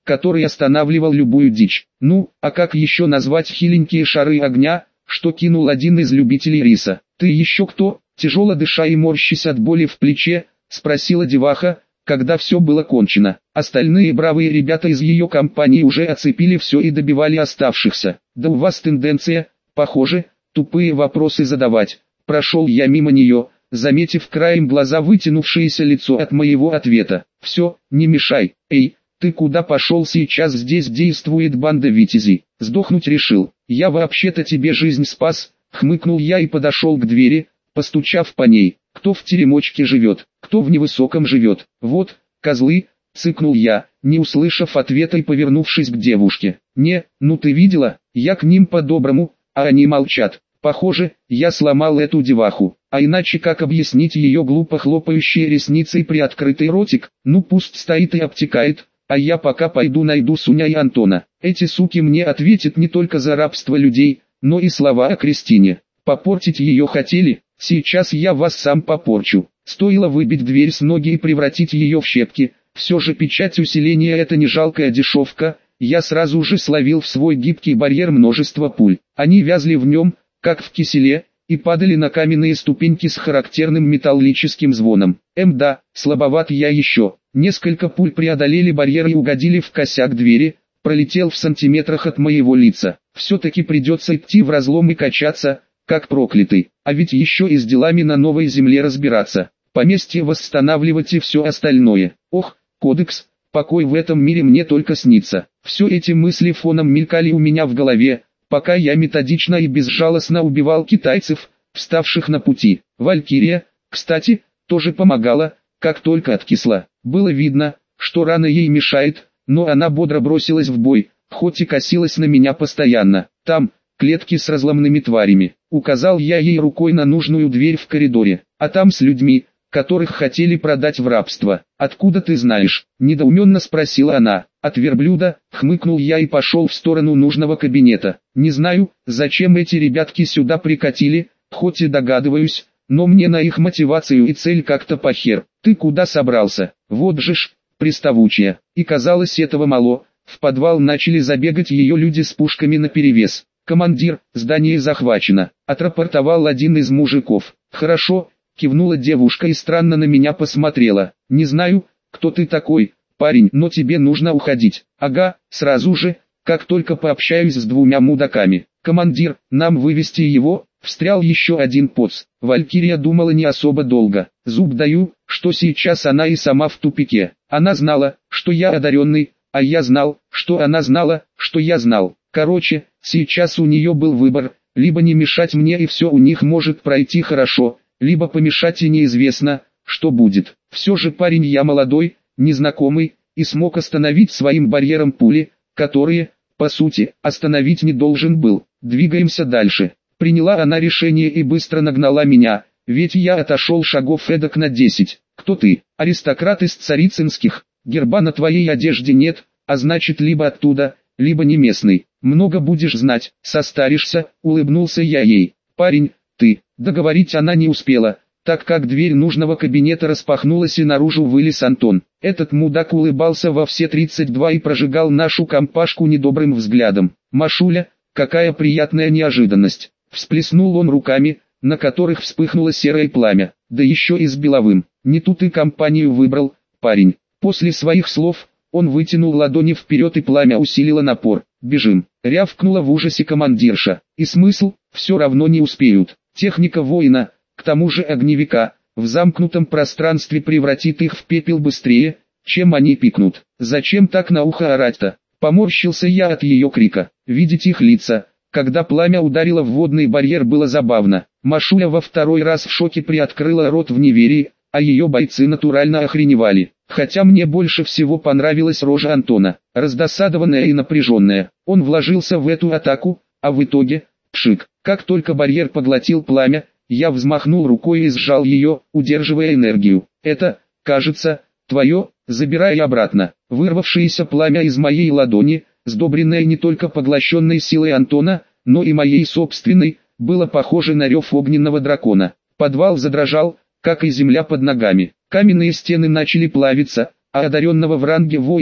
который останавливал любую дичь. Ну, а как еще назвать хиленькие шары огня, что кинул один из любителей риса? «Ты еще кто?» — тяжело дыша и морщась от боли в плече, спросила деваха, когда все было кончено. Остальные бравые ребята из ее компании уже оцепили все и добивали оставшихся. «Да у вас тенденция, похоже, тупые вопросы задавать». Прошел я мимо нее, заметив краем глаза вытянувшееся лицо от моего ответа. «Все, не мешай. Эй, ты куда пошел? Сейчас здесь действует банда витязей. Сдохнуть решил. Я вообще-то тебе жизнь спас», — хмыкнул я и подошел к двери, постучав по ней. «Кто в теремочке живет, кто в невысоком живет? Вот, козлы», — цыкнул я, не услышав ответа и повернувшись к девушке. «Не, ну ты видела, я к ним по-доброму, а они молчат. Похоже, я сломал эту деваху, а иначе как объяснить ее глупо хлопающие ресницы и приоткрытый ротик? Ну пусть стоит и обтекает, а я пока пойду найду Суня и Антона. Эти суки мне ответят не только за рабство людей, но и слова о Кристине. Попортить ее хотели? Сейчас я вас сам попорчу». Стоило выбить дверь с ноги и превратить ее в щепки. Все же печать усиления — это не жалкая дешевка. Я сразу же словил в свой гибкий барьер множество пуль. Они вязли в нем, как в киселе, и падали на каменные ступеньки с характерным металлическим звоном. Да, слабоват я еще. Несколько пуль преодолели барьер и угодили в косяк двери, пролетел в сантиметрах от моего лица. Все-таки придется идти в разлом и качаться, как проклятый, а ведь еще и с делами на новой земле разбираться, поместье восстанавливать и все остальное. Ох, кодекс, покой в этом мире мне только снится. Все эти мысли фоном мелькали у меня в голове, пока я методично и безжалостно убивал китайцев, вставших на пути. Валькирия, кстати, тоже помогала, как только откисла. Было видно, что рана ей мешает, но она бодро бросилась в бой, хоть и косилась на меня постоянно. «Там, клетки с разломными тварями», — указал я ей рукой на нужную дверь в коридоре, «а там с людьми, которых хотели продать в рабство». «Откуда ты знаешь?» — недоуменно спросила она. «От верблюда», — хмыкнул я и пошел в сторону нужного кабинета. «Не знаю, зачем эти ребятки сюда прикатили, хоть и догадываюсь, но мне на их мотивацию и цель как-то похер». «Ты куда собрался? Вот же ж, приставучая». И казалось, этого мало, в подвал начали забегать ее люди с пушками наперевес. «Командир, здание захвачено», — отрапортовал один из мужиков. «Хорошо», — кивнула девушка и странно на меня посмотрела. «Не знаю, кто ты такой, парень, но тебе нужно уходить». «Ага, сразу же, как только пообщаюсь с двумя мудаками». «Командир, нам вывести его?» — встрял еще один поц. Валькирия думала не особо долго. Зуб даю, что сейчас она и сама в тупике. Она знала, что я одаренный, а я знал, что она знала, что я знал. Короче, сейчас у нее был выбор, либо не мешать мне и все у них может пройти хорошо, либо помешать и неизвестно, что будет. Все же парень я молодой, незнакомый, и смог остановить своим барьером пули, которые, по сути, остановить не должен был. «Двигаемся дальше». Приняла она решение и быстро нагнала меня, ведь я отошел шагов эдак на 10. «Кто ты? Аристократ из Царицынских? Герба на твоей одежде нет, а значит либо оттуда, либо не местный. Много будешь знать, состаришься», — улыбнулся я ей. «Парень, ты». Договорить она не успела, так как дверь нужного кабинета распахнулась и наружу вылез Антон. Этот мудак улыбался во все 32 и прожигал нашу компашку недобрым взглядом. «Машуля, какая приятная неожиданность!» Всплеснул он руками, на которых вспыхнуло серое пламя, да еще и с беловым. «Не тут и компанию выбрал, парень». После своих слов, он вытянул ладони вперед и пламя усилило напор. «Бежим!» — рявкнула в ужасе командирша. «И смысл? Все равно не успеют. Техника воина, к тому же огневика, в замкнутом пространстве превратит их в пепел быстрее, чем они пикнут. Зачем так на ухо орать-то?» Поморщился я от ее крика. Видеть их лица, когда пламя ударило в водный барьер, было забавно. Машуля во второй раз в шоке приоткрыла рот в неверии, а ее бойцы натурально охреневали. Хотя мне больше всего понравилась рожа Антона, раздосадованная и напряженная. Он вложился в эту атаку, а в итоге, пшик. Как только барьер поглотил пламя, я взмахнул рукой и сжал ее, удерживая энергию. «Это, кажется, твое, забирай обратно». Вырвавшееся пламя из моей ладони, сдобренное не только поглощенной силой Антона, но и моей собственной, было похоже на рев огненного дракона. Подвал задрожал, как и земля под ногами. Каменные стены начали плавиться, а одаренного в ранге воина,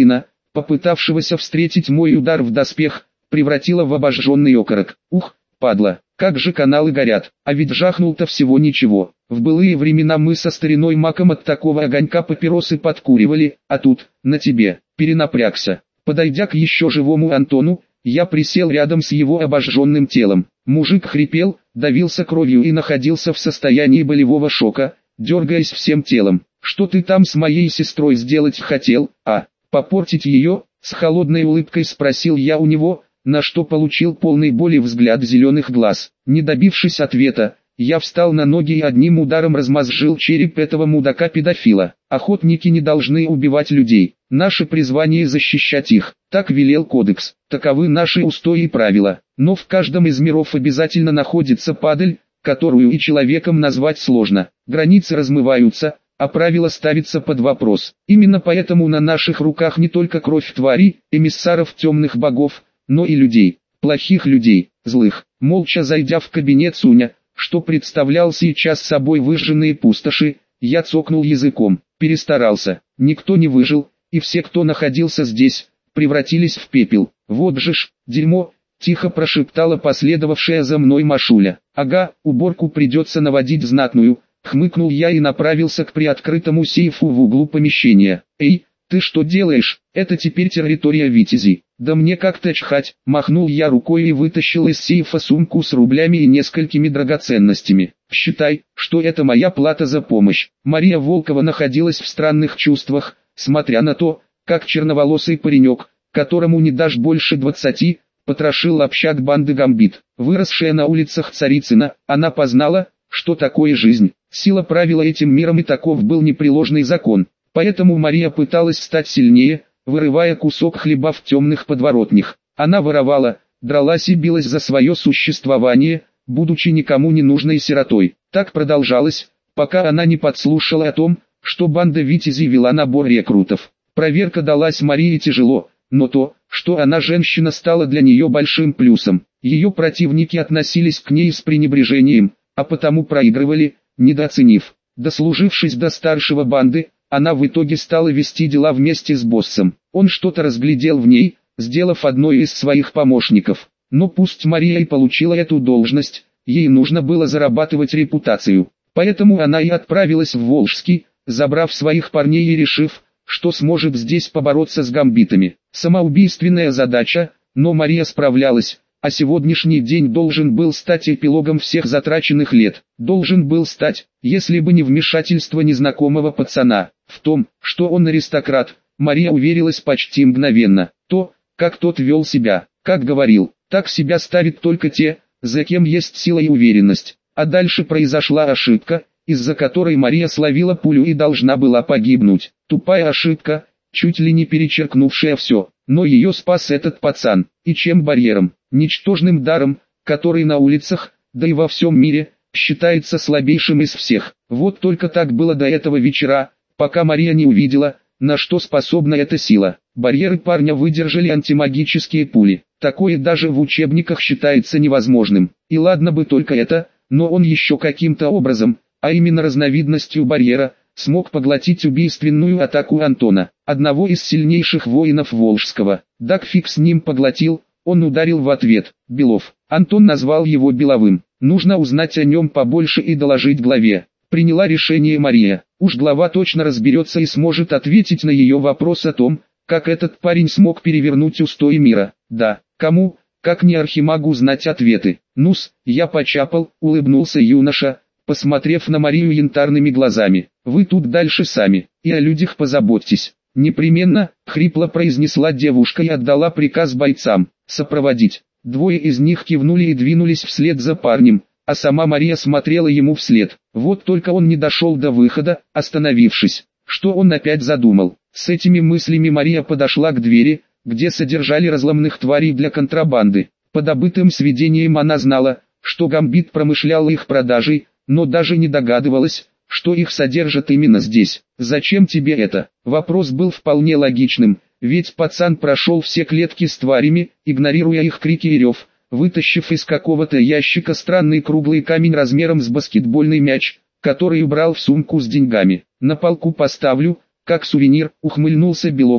попытавшегося встретить мой удар в доспех, превратило в обожженный окорок. Ух, падла, как же каналы горят, а ведь жахнул-то всего ничего. В былые времена мы со стариной Маком от такого огонька папиросы подкуривали, а тут, на тебе, перенапрягся. Подойдя к еще живому Антону, я присел рядом с его обожженным телом. Мужик хрипел, давился кровью и находился в состоянии болевого шока, дергаясь всем телом. «Что ты там с моей сестрой сделать хотел, а? Попортить ее?» С холодной улыбкой спросил я у него, на что получил полный боли взгляд зеленых глаз. Не добившись ответа, я встал на ноги и одним ударом размозжил череп этого мудака-педофила. Охотники не должны убивать людей. Наше призвание защищать их. Так велел кодекс. Таковы наши устои и правила. Но в каждом из миров обязательно находится падаль, которую и человеком назвать сложно. Границы размываются, а правила ставятся под вопрос. Именно поэтому на наших руках не только кровь тварей, эмиссаров темных богов, но и людей. Плохих людей, злых. Молча зайдя в кабинет Суня, что представлял сейчас собой выжженные пустоши, я цокнул языком. Перестарался. Никто не выжил, и все, кто находился здесь, превратились в пепел. Вот же ж, дерьмо, тихо прошептала последовавшая за мной Машуля. Ага, уборку придется наводить знатную, хмыкнул я и направился к приоткрытому сейфу в углу помещения. Эй, ты что делаешь? Это теперь территория Витязей. Да мне как-то чхать, махнул я рукой и вытащил из сейфа сумку с рублями и несколькими драгоценностями. Считай, что это моя плата за помощь. Мария Волкова находилась в странных чувствах, смотря на то, как черноволосый паренек, которому не дашь больше 20, потрошил общак банды Гамбит. Выросшая на улицах Царицына, она познала, что такое жизнь. Сила правила этим миром, и таков был непреложный закон. Поэтому Мария пыталась стать сильнее, вырывая кусок хлеба в темных подворотнях. Она воровала, дралась и билась за свое существование, будучи никому не нужной сиротой. Так продолжалось, пока она не подслушала о том, что банда Витязей вела набор рекрутов. Проверка далась Марии тяжело, но то, что она женщина, стало для нее большим плюсом. Ее противники относились к ней с пренебрежением, а потому проигрывали, недооценив. Дослужившись до старшего банды, она в итоге стала вести дела вместе с боссом. Он что-то разглядел в ней, сделав одной из своих помощников. Но пусть Мария и получила эту должность, ей нужно было зарабатывать репутацию. Поэтому она и отправилась в Волжский, забрав своих парней и решив, что сможет здесь побороться с гамбитами. Самоубийственная задача, но Мария справлялась. А сегодняшний день должен был стать эпилогом всех затраченных лет. Должен был стать, если бы не вмешательство незнакомого пацана. В том, что он аристократ, Мария уверилась почти мгновенно. То, как тот вел себя, как говорил, так себя ставят только те, за кем есть сила и уверенность. А дальше произошла ошибка, из-за которой Мария словила пулю и должна была погибнуть. Тупая ошибка, чуть ли не перечеркнувшая все. Но ее спас этот пацан. И чем барьером? Ничтожным даром, который на улицах, да и во всем мире, считается слабейшим из всех. Вот только так было до этого вечера, пока Мария не увидела, на что способна эта сила. Барьеры парня выдержали антимагические пули. Такое даже в учебниках считается невозможным. И ладно бы только это, но он еще каким-то образом, а именно разновидностью барьера, смог поглотить убийственную атаку Антона, одного из сильнейших воинов Волжского. Так фиг с ним поглотил, он ударил в ответ. Белов. Антон назвал его Беловым. Нужно узнать о нем побольше и доложить главе. Приняла решение Мария. Уж глава точно разберется и сможет ответить на ее вопрос о том, как этот парень смог перевернуть устои мира. Да, кому, как не архимагу, знать ответы. Ну-с, я почапал, улыбнулся юноша, посмотрев на Марию янтарными глазами. Вы тут дальше сами, и о людях позаботьтесь. Непременно, хрипло произнесла девушка и отдала приказ бойцам сопроводить. Двое из них кивнули и двинулись вслед за парнем, а сама Мария смотрела ему вслед. Вот только он не дошел до выхода, остановившись. Что он опять задумал? С этими мыслями Мария подошла к двери, где содержали разломных тварей для контрабанды. По добытым сведениям она знала, что Гамбит промышлял их продажей, но даже не догадывалась, что их содержат именно здесь. «Зачем тебе это?» Вопрос был вполне логичным, ведь пацан прошел все клетки с тварями, игнорируя их крики и рев, вытащив из какого-то ящика странный круглый камень размером с баскетбольный мяч, который убрал в сумку с деньгами. «На полку поставлю, как сувенир», ухмыльнулся Белов,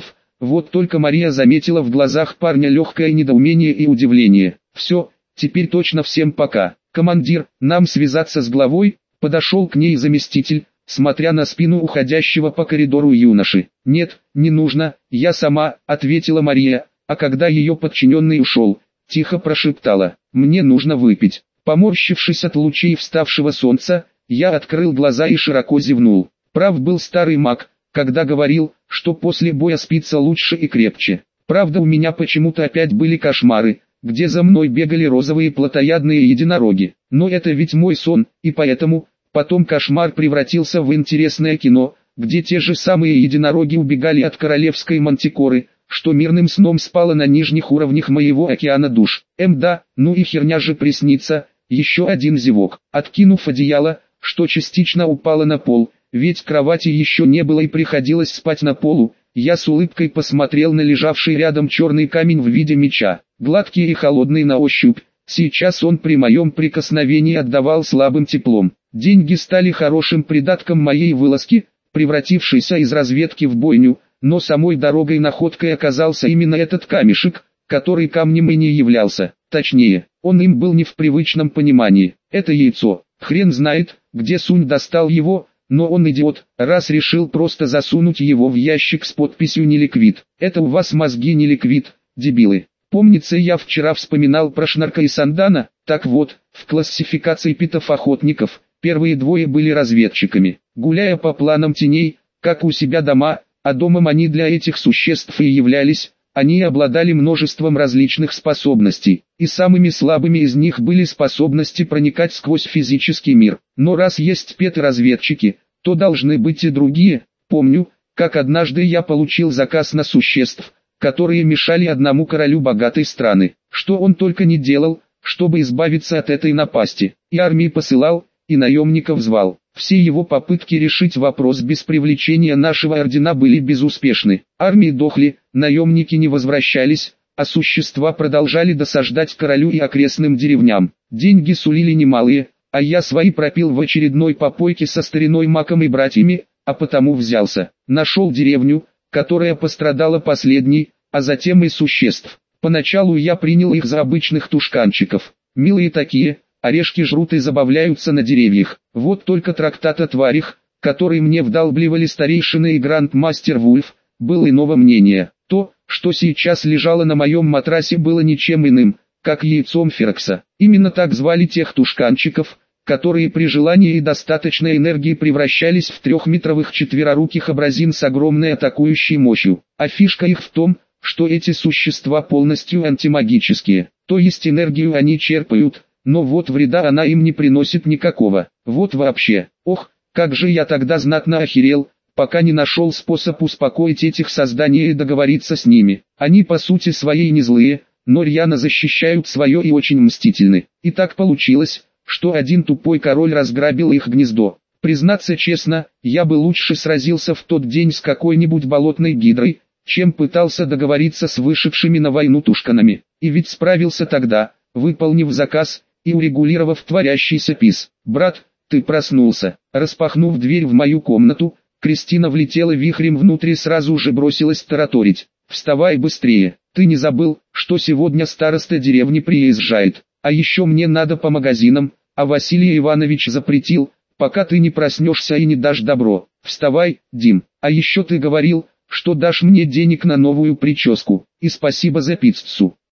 Вот только Мария заметила в глазах парня легкое недоумение и удивление. «Все, теперь точно всем пока. Командир, нам связаться с главой?» Подошел к ней заместитель, смотря на спину уходящего по коридору юноши. «Нет, не нужно, я сама», — ответила Мария, а когда ее подчиненный ушел, тихо прошептала: «Мне нужно выпить». Поморщившись от лучей вставшего солнца, я открыл глаза и широко зевнул. Прав был старый маг, когда говорил, что после боя спится лучше и крепче. Правда, у меня почему-то опять были кошмары, где за мной бегали розовые плотоядные единороги. Но это ведь мой сон, и поэтому, потом кошмар превратился в интересное кино, где те же самые единороги убегали от королевской мантикоры, что мирным сном спало на нижних уровнях моего океана душ. Да, ну и херня же приснится. Еще один зевок. Откинув одеяло, что частично упало на пол, ведь кровати еще не было и приходилось спать на полу, я с улыбкой посмотрел на лежавший рядом черный камень в виде меча. Гладкий и холодный на ощупь, сейчас он при моем прикосновении отдавал слабым теплом. Деньги стали хорошим придатком моей вылазки, превратившейся из разведки в бойню, но самой дорогой находкой оказался именно этот камешек, который камнем и не являлся. Точнее, он им был не в привычном понимании. Это яйцо. Хрен знает, где Сунь достал его, но он идиот, раз решил просто засунуть его в ящик с подписью «Неликвид». Это у вас мозги не ликвид, дебилы. Помнится, я вчера вспоминал про Шнарка и Сандана. Так вот, в классификации питов-охотников, первые двое были разведчиками, гуляя по планам теней, как у себя дома, а домом они для этих существ и являлись. Они обладали множеством различных способностей, и самыми слабыми из них были способности проникать сквозь физический мир. Но раз есть петы-разведчики, то должны быть и другие. Помню, как однажды я получил заказ на существ, которые мешали одному королю богатой страны. Что он только не делал, чтобы избавиться от этой напасти. И армии посылал, и наемников звал. Все его попытки решить вопрос без привлечения нашего ордена были безуспешны. Армии дохли, наемники не возвращались, а существа продолжали досаждать королю и окрестным деревням. Деньги сулили немалые, а я свои пропил в очередной попойке со стариной Маком и братьями, а потому взялся. Нашел деревню, которая пострадала последней, а затем и существ. Поначалу я принял их за обычных тушканчиков. Милые такие, орешки жрут и забавляются на деревьях. Вот только трактат о тварях, который мне вдалбливали старейшины и грандмастер Вульф, был иного мнения. То, что сейчас лежало на моем матрасе, было ничем иным, как яйцом Ферокса. Именно так звали тех тушканчиков, которые при желании и достаточной энергии превращались в трехметровых четвероруких абразин с огромной атакующей мощью. А фишка их в том, что эти существа полностью антимагические, то есть энергию они черпают, но вот вреда она им не приносит никакого. Вот вообще, ох, как же я тогда знатно охерел, пока не нашел способ успокоить этих созданий и договориться с ними. Они по сути своей не злые, но рьяно защищают свое и очень мстительны. И так получилось, что один тупой король разграбил их гнездо. Признаться честно, я бы лучше сразился в тот день с какой-нибудь болотной гидрой, чем пытался договориться с вышедшими на войну тушканами. И ведь справился тогда, выполнив заказ и урегулировав творящийся пис. «Брат, ты проснулся». Распахнув дверь в мою комнату, Кристина влетела вихрем внутрь и сразу же бросилась тараторить: «Вставай быстрее, ты не забыл, что сегодня староста деревни приезжает, а еще мне надо по магазинам, а Василий Иванович запретил, пока ты не проснешься и не дашь добро. Вставай, Дим, а еще ты говорил, что дашь мне денег на новую прическу, и спасибо за пиццу».